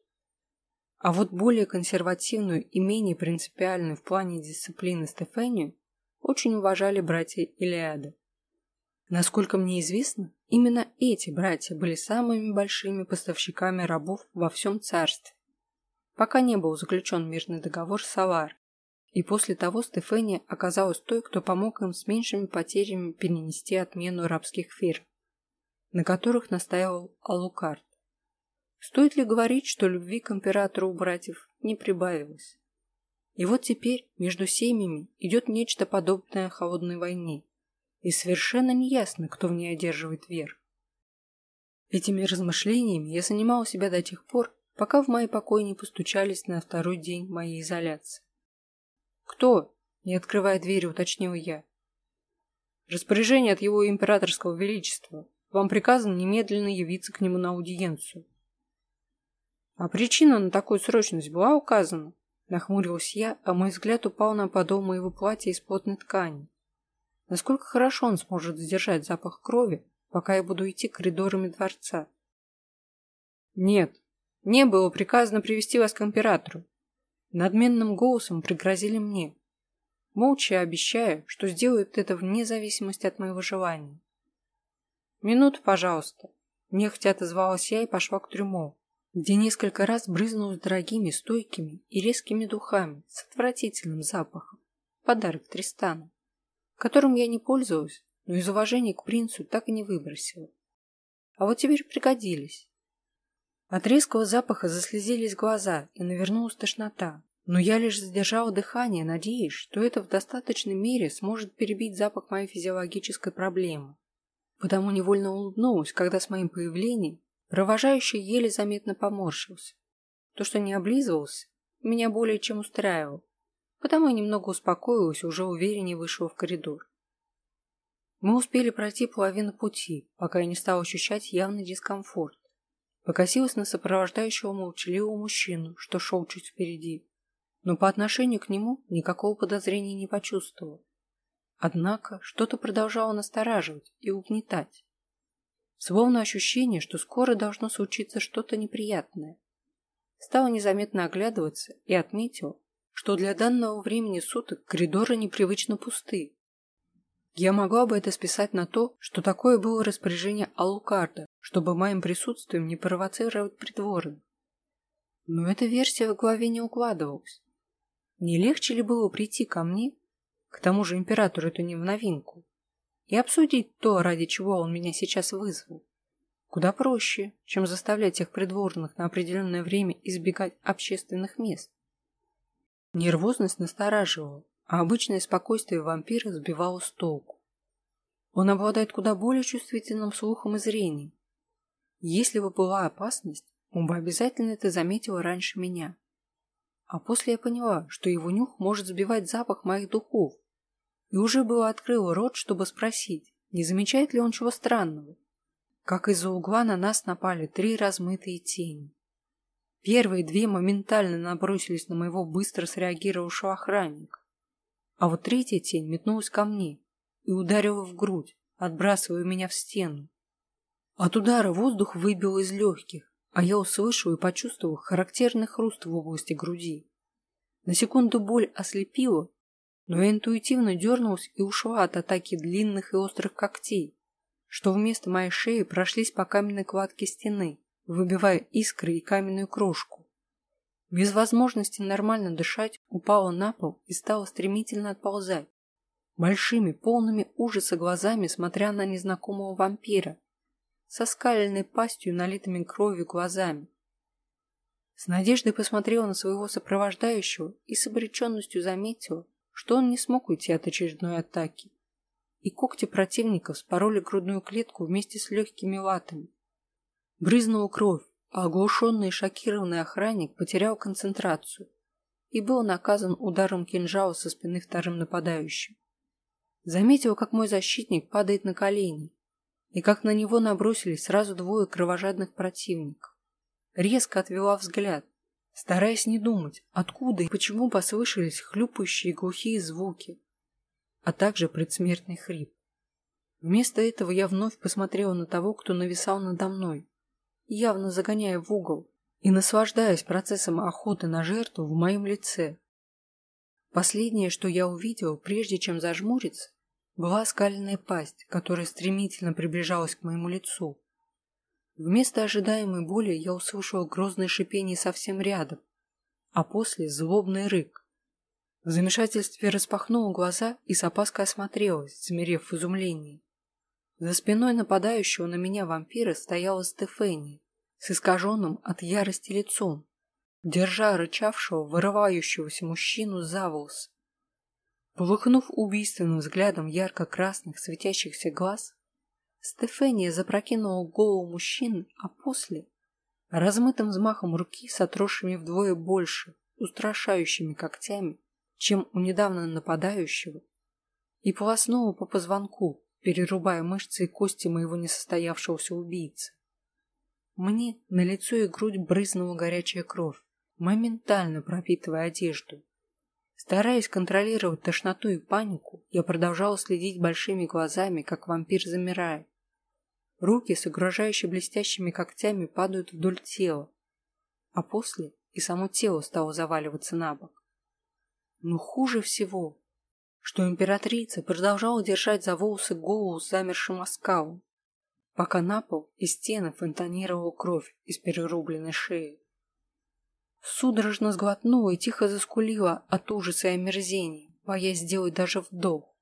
Speaker 1: А вот более консервативную и менее принципиальную в плане дисциплины Стефанию очень уважали братья Илиады. Насколько мне известно, именно эти братья были самыми большими поставщиками рабов во всем царстве, пока не был заключен мирный договор с Алар, и после того Стефания оказалась той, кто помог им с меньшими потерями перенести отмену рабских ферм, на которых настаивал Алукарт. Стоит ли говорить, что любви к императору у братьев не прибавилось? И вот теперь между семьями идет нечто подобное холодной войне, и совершенно неясно, кто в ней одерживает верх. Этими размышлениями я занимала себя до тех пор, пока в мои покои не постучались на второй день моей изоляции. «Кто?» – не открывая двери, уточнил я. «Распоряжение от его императорского величества. Вам приказано немедленно явиться к нему на аудиенцию». «А причина на такую срочность была указана?» Нахмурилась я, а мой взгляд упал на подол моего платья из плотной ткани. Насколько хорошо он сможет сдержать запах крови, пока я буду идти коридорами дворца? «Нет, мне было приказано привести вас к императору». Надменным голосом пригрозили мне, молча обещая, что сделают это вне зависимости от моего желания. «Минуту, пожалуйста», – нехотя отозвалась я и пошла к трюмо, где несколько раз брызнулась дорогими, стойкими и резкими духами с отвратительным запахом. Подарок Тристана, которым я не пользовалась, но из уважения к принцу так и не выбросила. А вот теперь пригодились. От резкого запаха заслезились глаза и навернулась тошнота, но я лишь задержала дыхание, надеясь, что это в достаточной мере сможет перебить запах моей физиологической проблемы. Потому невольно улыбнулась, когда с моим появлением провожающий еле заметно поморщился. То, что не облизывался, меня более чем устраивало, потому я немного успокоилась и уже увереннее вышла в коридор. Мы успели пройти половину пути, пока я не стала ощущать явный дискомфорт. Покосилась на сопровождающего молчаливого мужчину, что шел чуть впереди, но по отношению к нему никакого подозрения не почувствовала. Однако что-то продолжало настораживать и угнетать. Словно ощущение, что скоро должно случиться что-то неприятное. Стала незаметно оглядываться и отметила, что для данного времени суток коридоры непривычно пусты. Я могла бы это списать на то, что такое было распоряжение Алукарда, чтобы моим присутствием не провоцировать придворных. Но эта версия в голове не укладывалась. Не легче ли было прийти ко мне, к тому же императору это не в новинку, и обсудить то, ради чего он меня сейчас вызвал? Куда проще, чем заставлять тех придворных на определенное время избегать общественных мест. Нервозность настораживала, а обычное спокойствие вампира сбивало с толку. Он обладает куда более чувствительным слухом и зрением. Если бы была опасность, он бы обязательно это заметил раньше меня. А после я поняла, что его нюх может сбивать запах моих духов, и уже было открыла рот, чтобы спросить, не замечает ли он чего странного. Как из-за угла на нас напали 3 размытые тени. Первые 2 моментально набросились на моего быстро среагировавшего охранника. А вот 3-я тень метнулась ко мне и ударила в грудь, отбрасывая меня в стену. От удара воздух выбил из легких, а я услышал и почувствовал характерный хруст в области груди. На секунду боль ослепила, но я интуитивно дернулась и ушла от атаки длинных и острых когтей, что вместо моей шеи прошлись по каменной кладке стены, выбивая искры и каменную крошку. Без возможности нормально дышать, упала на пол и стала стремительно отползать, большими, полными ужаса глазами смотря на незнакомого вампира, со скаленной пастью и налитыми кровью глазами. С надеждой посмотрела на своего сопровождающего и с обреченностью заметила, что он не смог уйти от очередной атаки, и когти противника вспороли грудную клетку вместе с легкими латами. Брызнула кровь, а оглушенный и шокированный охранник потерял концентрацию и был наказан ударом кинжала со спины вторым нападающим. Заметила, как мой защитник падает на колени, и как на него набросились сразу 2 кровожадных противников. Резко отвела взгляд, стараясь не думать, откуда и почему послышались хлюпающие глухие звуки, а также предсмертный хрип. Вместо этого я вновь посмотрела на того, кто нависал надо мной, явно загоняя в угол и наслаждаясь процессом охоты на жертву в моем лице. Последнее, что я увидела, прежде чем зажмуриться, была оскаленная пасть, которая стремительно приближалась к моему лицу. Вместо ожидаемой боли я услышала грозное шипение совсем рядом, а после злобный рык. В замешательстве распахнула глаза и с опаской осмотрелась, замерев в изумлении. За спиной нападающего на меня вампира стояла Стефания с искаженным от ярости лицом, держа рычавшего, вырывающегося мужчину за волосы. Полыхнув убийственным взглядом ярко-красных светящихся глаз, Стефания запрокинула голову мужчины, а после, размытым взмахом руки с отросшими вдвое больше, устрашающими когтями, чем у недавно нападающего, и полоснула по позвонку, перерубая мышцы и кости моего несостоявшегося убийцы. Мне на лицо и грудь брызнула горячая кровь, моментально пропитывая одежду. Стараясь контролировать тошноту и панику, я продолжала следить большими глазами, как вампир замирает. Руки с угрожающе блестящими когтями падают вдоль тела, а после и само тело стало заваливаться на бок. Но хуже всего, что императрица продолжала держать за волосы голову с замершим оскалом, пока на пол и стены фонтанировала кровь из перерубленной шеи. Судорожно сглотнула и тихо заскулила от ужаса и омерзения, боясь сделать даже вдох.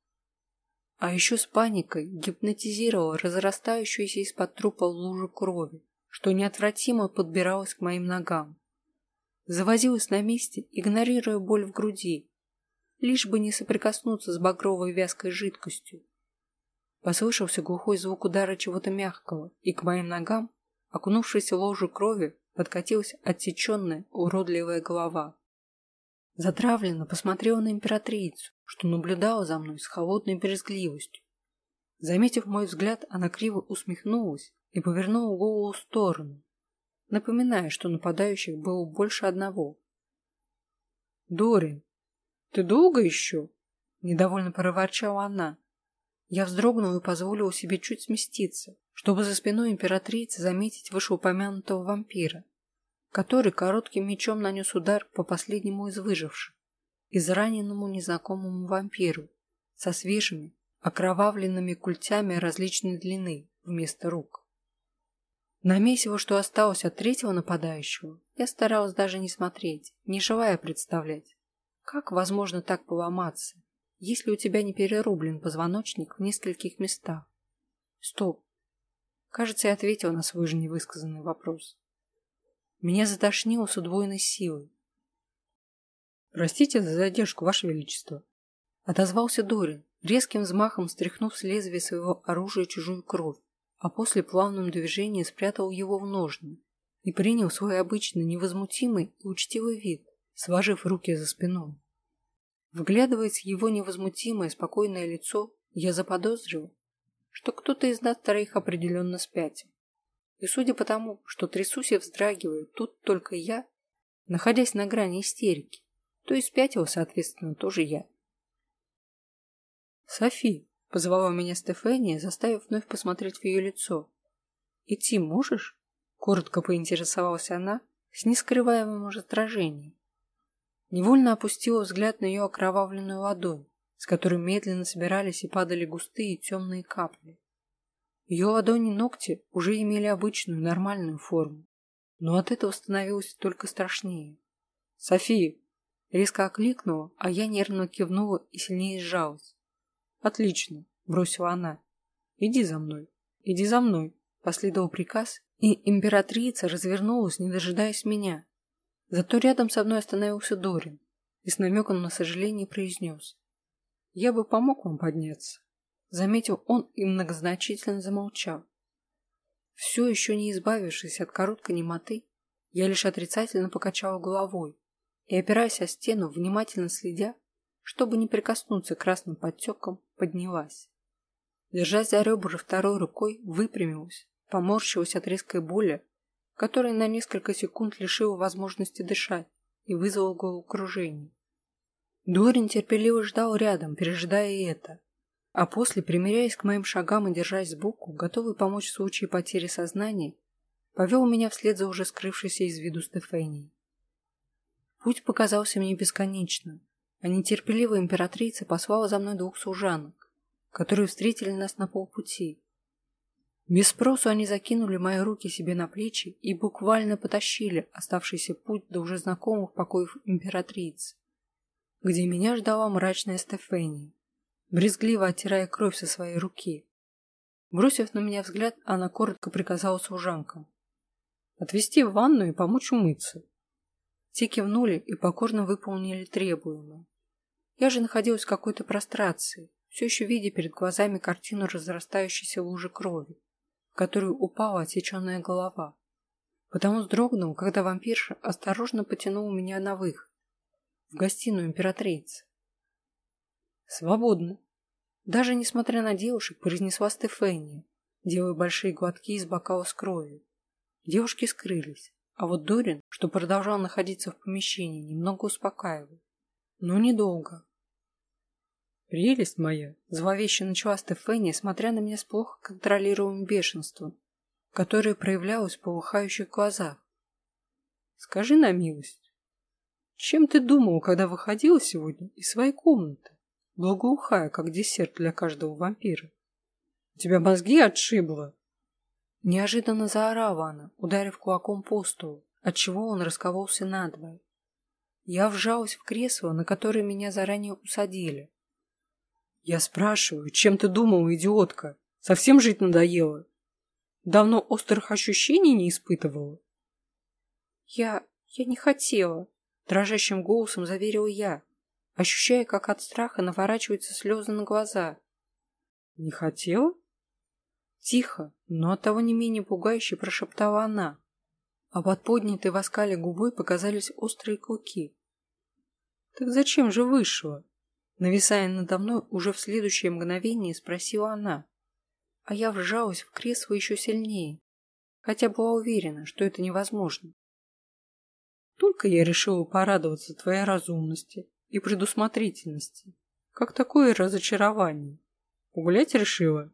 Speaker 1: А еще с паникой гипнотизировала разрастающуюся из-под трупа лужу крови, что неотвратимо подбиралась к моим ногам. Завозилась на месте, игнорируя боль в груди, лишь бы не соприкоснуться с багровой вязкой жидкостью. Послышался глухой звук удара чего-то мягкого, и к моим ногам, окунувшись в лужу крови, подкатилась отсеченная, уродливая голова. Затравленно посмотрела на императрицу, что наблюдала за мной с холодной брезгливостью. Заметив мой взгляд, она криво усмехнулась и повернула голову в сторону, напоминая, что нападающих было больше одного. «Дорин, ты долго еще?» Недовольно проворчала она. Я вздрогнула и позволила себе чуть сместиться, чтобы за спиной императрицы заметить вышеупомянутого вампира, который коротким мечом нанес удар по последнему из выживших, израненному незнакомому вампиру со свежими, окровавленными культями различной длины вместо рук. На месиво, что осталось от третьего нападающего, я старалась даже не смотреть, не желая представлять, как возможно так поломаться, если у тебя не перерублен позвоночник в нескольких местах. Стоп. Кажется, я ответила на свой же невысказанный вопрос. Меня затошнило с удвоенной силой. «Простите за задержку, Ваше Величество», — отозвался Дорин, резким взмахом стряхнув с лезвия своего оружия чужую кровь, а после плавным движением спрятал его в ножны и принял свой обычный невозмутимый и учтивый вид, сложив руки за спиной. Вглядываясь в его невозмутимое, спокойное лицо, я заподозрил, что кто-то из нас троих определенно спятил. И судя по тому, что трясусь и вздрагиваю тут только я, находясь на грани истерики, то и спятил, соответственно, тоже я. «Софи», — позвала меня Стефания, заставив вновь посмотреть в ее лицо. «Идти можешь?» — коротко поинтересовалась она с нескрываемым раздражением. Невольно опустила взгляд на ее окровавленную ладонь, с которой медленно собирались и падали густые темные капли. Ее ладони и ногти уже имели обычную нормальную форму, но от этого становилось только страшнее. «София!» — резко окликнула, а я нервно кивнула и сильнее сжалась. «Отлично!» — бросила она. «Иди за мной! Иди за мной!» — последовал приказ, и императрица развернулась, не дожидаясь меня. Зато рядом со мной остановился Дорин и с намеком на сожаление произнес: «Я бы помог вам подняться», — заметил он и многозначительно замолчал. Все еще не избавившись от короткой немоты, я лишь отрицательно покачала головой и, опираясь о стену, внимательно следя, чтобы не прикоснуться к красным подтекам, поднялась. Держась за ребра второй рукой, выпрямилась, поморщилась от резкой боли, которая на несколько секунд лишила возможности дышать и вызвала головокружение. Дорин терпеливо ждал рядом, пережидая и это, а после, примиряясь к моим шагам и держась сбоку, готовый помочь в случае потери сознания, повел меня вслед за уже скрывшейся из виду Стефанией. Путь показался мне бесконечным, а нетерпеливая императрица послала за мной 2 служанок, которые встретили нас на полпути. Без спросу они закинули мои руки себе на плечи и буквально потащили оставшийся путь до уже знакомых покоев императрицы, где меня ждала мрачная Стефания, брезгливо оттирая кровь со своей руки. Бросив на меня взгляд, она коротко приказала служанкам отвезти в ванну и помочь умыться. Те кивнули и покорно выполнили требуемое. Я же находилась в какой-то прострации, все еще видя перед глазами картину разрастающейся лужи крови, в которую упала отсеченная голова. Потому вздрогнул, когда вампирша осторожно потянул меня на выход, в гостиную императрицы. «Свободно!» Даже несмотря на девушек, произнесла Стефания, делая большие глотки из бокала с кровью. Девушки скрылись, а вот Дорин, что продолжал находиться в помещении, немного успокаивал. Но недолго. «Прелесть моя!» — зловеще начала Стефания, смотря на меня с плохо контролируемым бешенством, которое проявлялось в полыхающих глазах. «Скажи на милость, чем ты думала, когда выходила сегодня из своей комнаты, благоухая, как десерт для каждого вампира? У тебя мозги отшибло!» Неожиданно заорала она, ударив кулаком по столу, отчего он раскололся надвое. Я вжалась в кресло, на которое меня заранее усадили. «Я спрашиваю, чем ты думала, идиотка? Совсем жить надоело? Давно острых ощущений не испытывала?» Я не хотела», — дрожащим голосом заверила я, ощущая, как от страха наворачиваются слезы на глаза. «Не хотела?» Тихо, но оттого не менее пугающе прошептала она, а под поднятой в оскале губой показались острые клыки. «Так зачем же вышла?» Нависая надо мной, уже в следующее мгновение спросила она, а я вжалась в кресло еще сильнее, хотя была уверена, что это невозможно. «Только я решила порадоваться твоей разумности и предусмотрительности,
Speaker 2: Как такое разочарование? Погулять решила?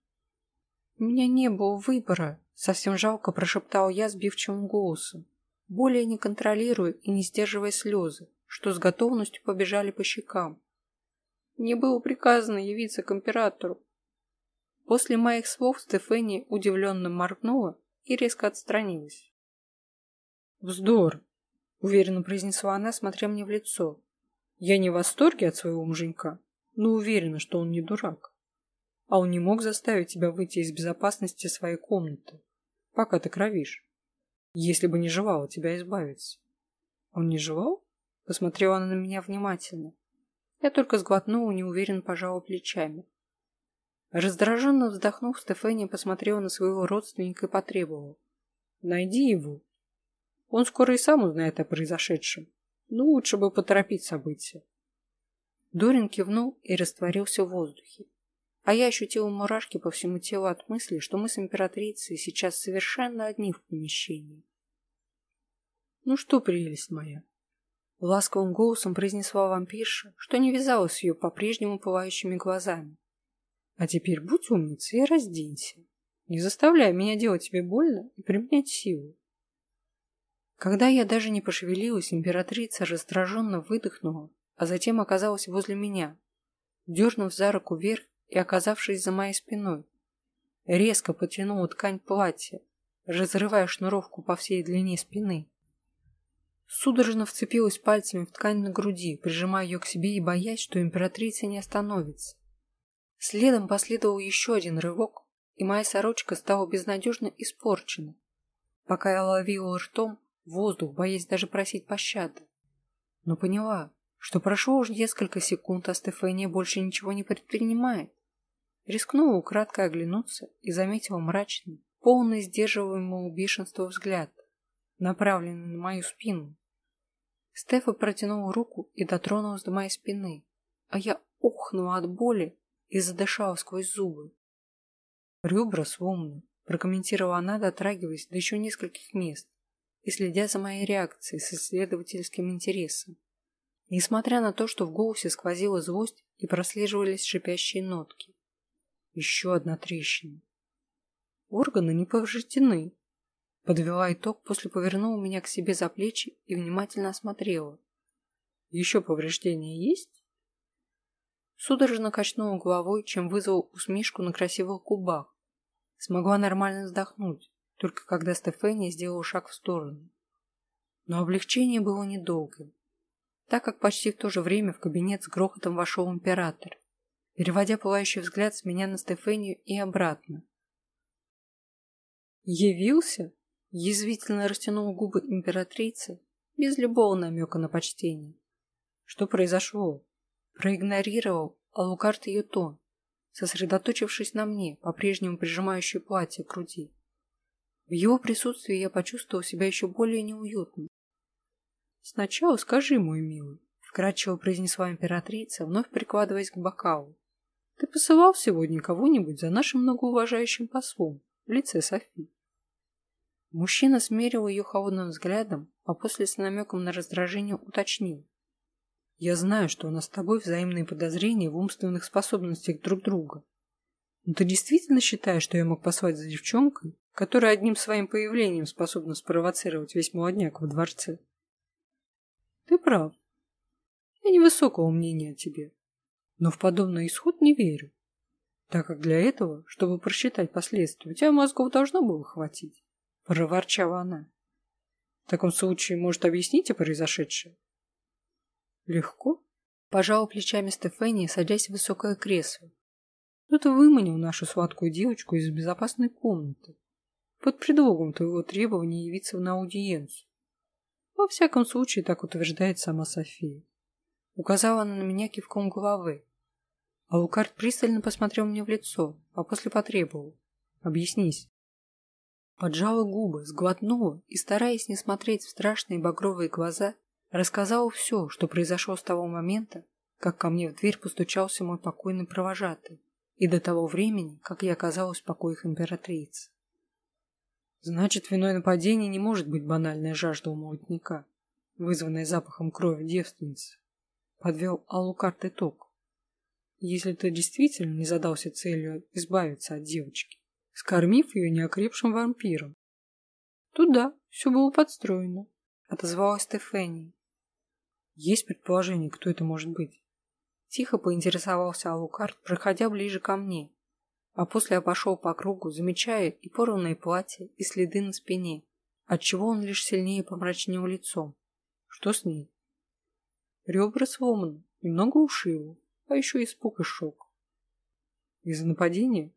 Speaker 1: У меня не было выбора, совсем жалко прошептал я сбивчивым голосом, более не контролируя и не сдерживая слезы, что с готовностью побежали по щекам. Мне было приказано явиться к императору. После моих слов Стефания удивленно моргнула и резко отстранилась.
Speaker 2: «Вздор!» — уверенно произнесла она, смотря мне в лицо. «Я не в восторге от своего муженька, но уверена, что он не дурак. А он не мог заставить тебя выйти из безопасности своей комнаты, пока ты кровишь, если бы не желал от тебя избавиться». «Он не желал?» — посмотрела она на меня внимательно. Я только сглотнула, неуверенно пожала плечами. Раздраженно вздохнув, Стефания посмотрела на своего родственника и потребовала: «Найди его. Он скоро и сам узнает о произошедшем. Но лучше бы поторопить события».
Speaker 1: Дорин кивнул и растворился в воздухе. А я ощутила мурашки по всему телу от мысли, что мы с императрицей сейчас совершенно одни в помещении.
Speaker 2: «Ну что, прелесть моя?» —
Speaker 1: ласковым голосом произнесла вампирша, что не вязалось с ее по-прежнему пылающими глазами.
Speaker 2: «А теперь будь умницей и разденься. Не заставляй меня делать тебе больно и применять силу».
Speaker 1: Когда я даже не пошевелилась, императрица раздраженно выдохнула, а затем оказалась возле меня, дернув за руку вверх и оказавшись за моей спиной. Резко потянула ткань платья, разрывая шнуровку по всей длине спины. Судорожно вцепилась пальцами в ткань на груди, прижимая ее к себе и боясь, что императрица не остановится. Следом последовал еще один рывок, и моя сорочка стала безнадежно испорчена, пока я ловила ртом воздух, боясь даже просить пощады. Но поняла, что прошло уже несколько секунд, а Стефания больше ничего не предпринимает. Рискнула украдкой оглянуться и заметила мрачный, полный сдерживаемого бешенства взгляд, направленный на мою спину. Стефа протянула руку и дотронулась до моей спины, а я охнула от боли и задышала сквозь зубы. «Ребра сломаны», — прокомментировала она, дотрагиваясь до еще нескольких мест и следя за моей реакцией с исследовательским интересом. Несмотря на то, что в голосе сквозила злость и прослеживались шипящие нотки. Еще одна трещина. «Органы не повреждены», — подвела итог, после повернула меня к себе за плечи и внимательно осмотрела. «Еще повреждения есть?» Судорожно качнула головой, чем вызвала усмешку на красивых губах. Смогла нормально вздохнуть, только когда Стефания сделала шаг в сторону. Но облегчение было недолгим, так как почти в то же время в кабинет с грохотом вошел император, переводя пылающий взгляд с меня на Стефанию и обратно. «Явился?» — язвительно растянула губы императрицы, без любого намека на почтение. «Что произошло?» Проигнорировал Алукард ее тон, сосредоточившись на мне, по-прежнему прижимающей платье к груди. В его присутствии я почувствовал себя еще более неуютно. «Сначала скажи, мой милый», — вкратчиво произнесла императрица, вновь прикладываясь к бокалу. «Ты посылал сегодня кого-нибудь за нашим многоуважающим послом в лице Софи?» Мужчина смерил ее холодным взглядом, а после с намеком на раздражение уточнил. «Я знаю, что у нас с тобой взаимные подозрения в умственных способностях друг друга. Но ты действительно считаешь, что я мог послать за девчонкой, которая одним своим появлением способна спровоцировать весь молодняк во дворце?» «Ты прав. Я невысокого мнения о тебе, но в подобный исход не верю, так как для этого, чтобы просчитать последствия, у тебя мозгов должно было хватить», — проворчала она. «В таком случае, может, объясните произошедшее?» «Легко», — пожала плечами Стефания, садясь в высокое кресло. «Кто-то выманил нашу сладкую девочку из безопасной комнаты под предлогом твоего требования явиться на аудиенцию. Во всяком случае, так утверждает сама София». Указала она на меня кивком головы. Алукард пристально посмотрел мне в лицо, а после потребовал: «Объяснись». Поджала губы, сглотнула и, стараясь не смотреть в страшные багровые глаза, рассказала все, что произошло с того момента, как ко мне в дверь постучался мой покойный провожатый, и до того времени, как я оказалась в покоях императрицы. Значит, виной нападения не может быть банальная жажда у молодняка, вызванная запахом крови девственницы, подвел Алукард итог.
Speaker 2: если ты действительно не задался целью избавиться от девочки, скормив ее неокрепшим вампиром. Тут да, все было подстроено, отозвалась Стефания. Есть предположение, кто это может быть? Тихо поинтересовался Алукард, проходя ближе ко мне, а после обошел по кругу, замечая и порванное платье, и следы на спине, отчего он лишь сильнее помрачнел лицом. Что с ней? Ребра сломаны, немного ушибло, а еще испуг и шок. Из-за нападения?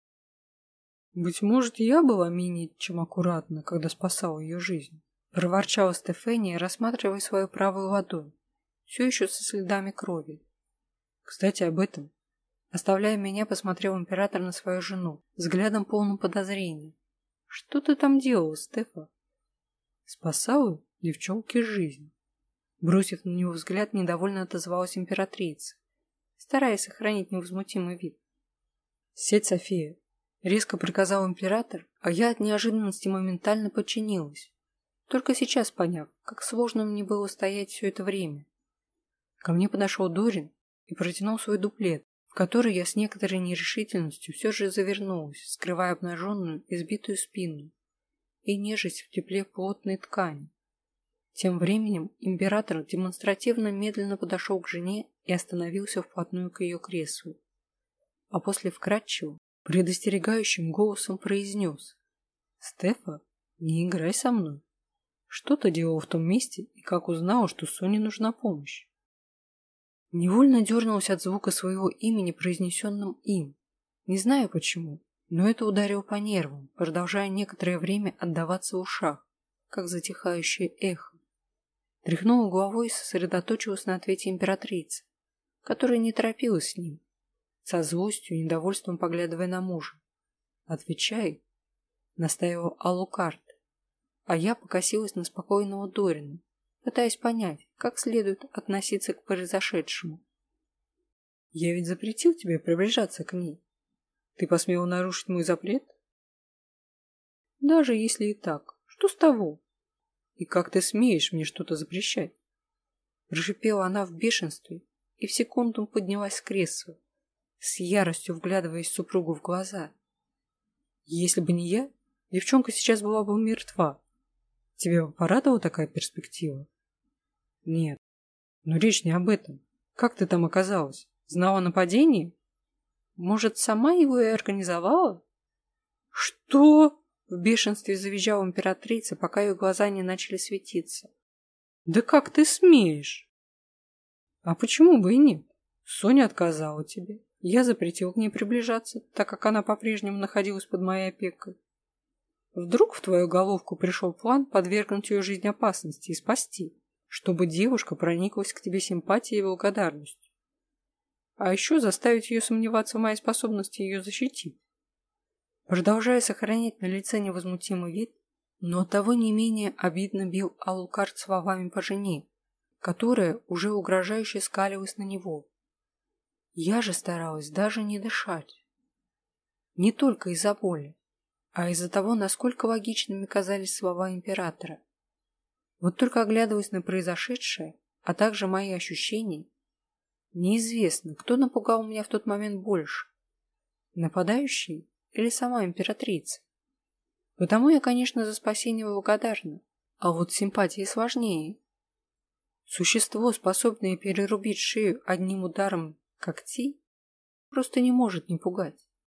Speaker 2: Быть может, я была менее чем аккуратна, когда спасала ее жизнь. Проворчала Стефания, рассматривая свою правую ладонь, все еще со следами крови. Кстати, об этом. Оставляя меня, посмотрел император на свою жену, взглядом полным подозрения. Что ты там делала, Стефа? Спасала девчонке жизнь. Бросив на него взгляд, недовольно отозвалась императрица, стараясь сохранить невозмутимый вид. «Сядь, София!» — резко приказал император, а я от неожиданности моментально подчинилась, только сейчас поняв, как сложно мне было стоять все это время. Ко мне подошел Дорин и протянул свой дуплет, в который я с некоторой нерешительностью все же завернулась, скрывая обнаженную избитую спину и нежесть в тепле плотной ткани. Тем временем император демонстративно медленно подошел к жене и остановился вплотную к ее креслу, а после вкрадчиво, предостерегающим голосом произнес: «Стефа, не играй со мной. Что ты делал в том месте и как узнала, что Соне нужна помощь?» Невольно дернулась от звука своего имени, произнесенным им. Не знаю почему, но это ударило по нервам, продолжая некоторое время отдаваться в ушах, как затихающее эхо. Тряхнула головой и сосредоточилась на ответе императрицы, которая не торопилась с ним, со злостью и недовольством поглядывая на мужа. «Отвечай», — настаивал Алукард, а я покосилась на спокойного Дорина, пытаясь понять, как следует относиться к произошедшему. «Я ведь запретил тебе приближаться к ней. Ты посмела нарушить мой запрет?» «Даже если и так, что с того? И как ты смеешь мне что-то запрещать?» Прошипела она в бешенстве и в секунду поднялась с кресла, с яростью вглядываясь супругу в глаза. «Если бы не я, девчонка сейчас была бы мертва. Тебя бы порадовала такая перспектива?» «Нет, но речь не об этом. Как ты там оказалась? Знала о нападении? Может, сама его и организовала?» «Что?» — в бешенстве завизжала императрица, пока ее глаза не начали светиться. «Да как ты смеешь?» «А почему бы и нет? Соня отказала тебе. Я запретил к ней приближаться, так как она по-прежнему находилась под моей опекой. Вдруг в твою головку пришел план подвергнуть ее жизни опасности и спасти, чтобы девушка прониклась к тебе симпатией и благодарностью. А еще заставить ее сомневаться в моей способности ее защитить». Продолжая сохранять на лице невозмутимый вид, но оттого не менее обидно бил Алукард словами по жене, которая уже угрожающе скалилась на него. Я же старалась даже не дышать. Не только из-за боли, а из-за того, насколько логичными казались слова императора. Вот только оглядываясь на произошедшее, а также мои ощущения, неизвестно, кто напугал меня в тот момент больше – нападающий или сама императрица. Потому я, конечно, за спасение благодарна, а вот симпатии сложнее. Существо, способное перерубить шею одним ударом когтей, просто не может не пугать.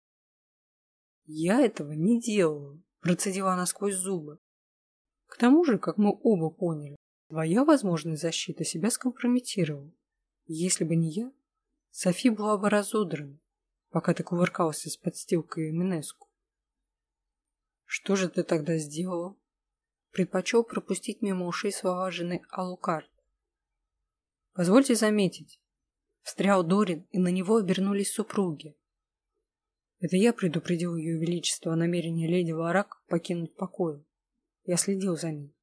Speaker 2: «Я этого не делала», – процедила она сквозь зубы. «К тому же, как мы оба поняли, твоя возможность защиты себя скомпрометировала. Если бы не я, Софи была бы разодрана, пока ты кувыркался с подстилкой Минеску». «Что же ты тогда сделала?» Предпочел пропустить мимо ушей слова жены Алукард. «Позвольте заметить», — встрял Дорин, и на него обернулись супруги. «Это я предупредил ее величество о намерении леди Варак покинуть покой. Я следил за ней.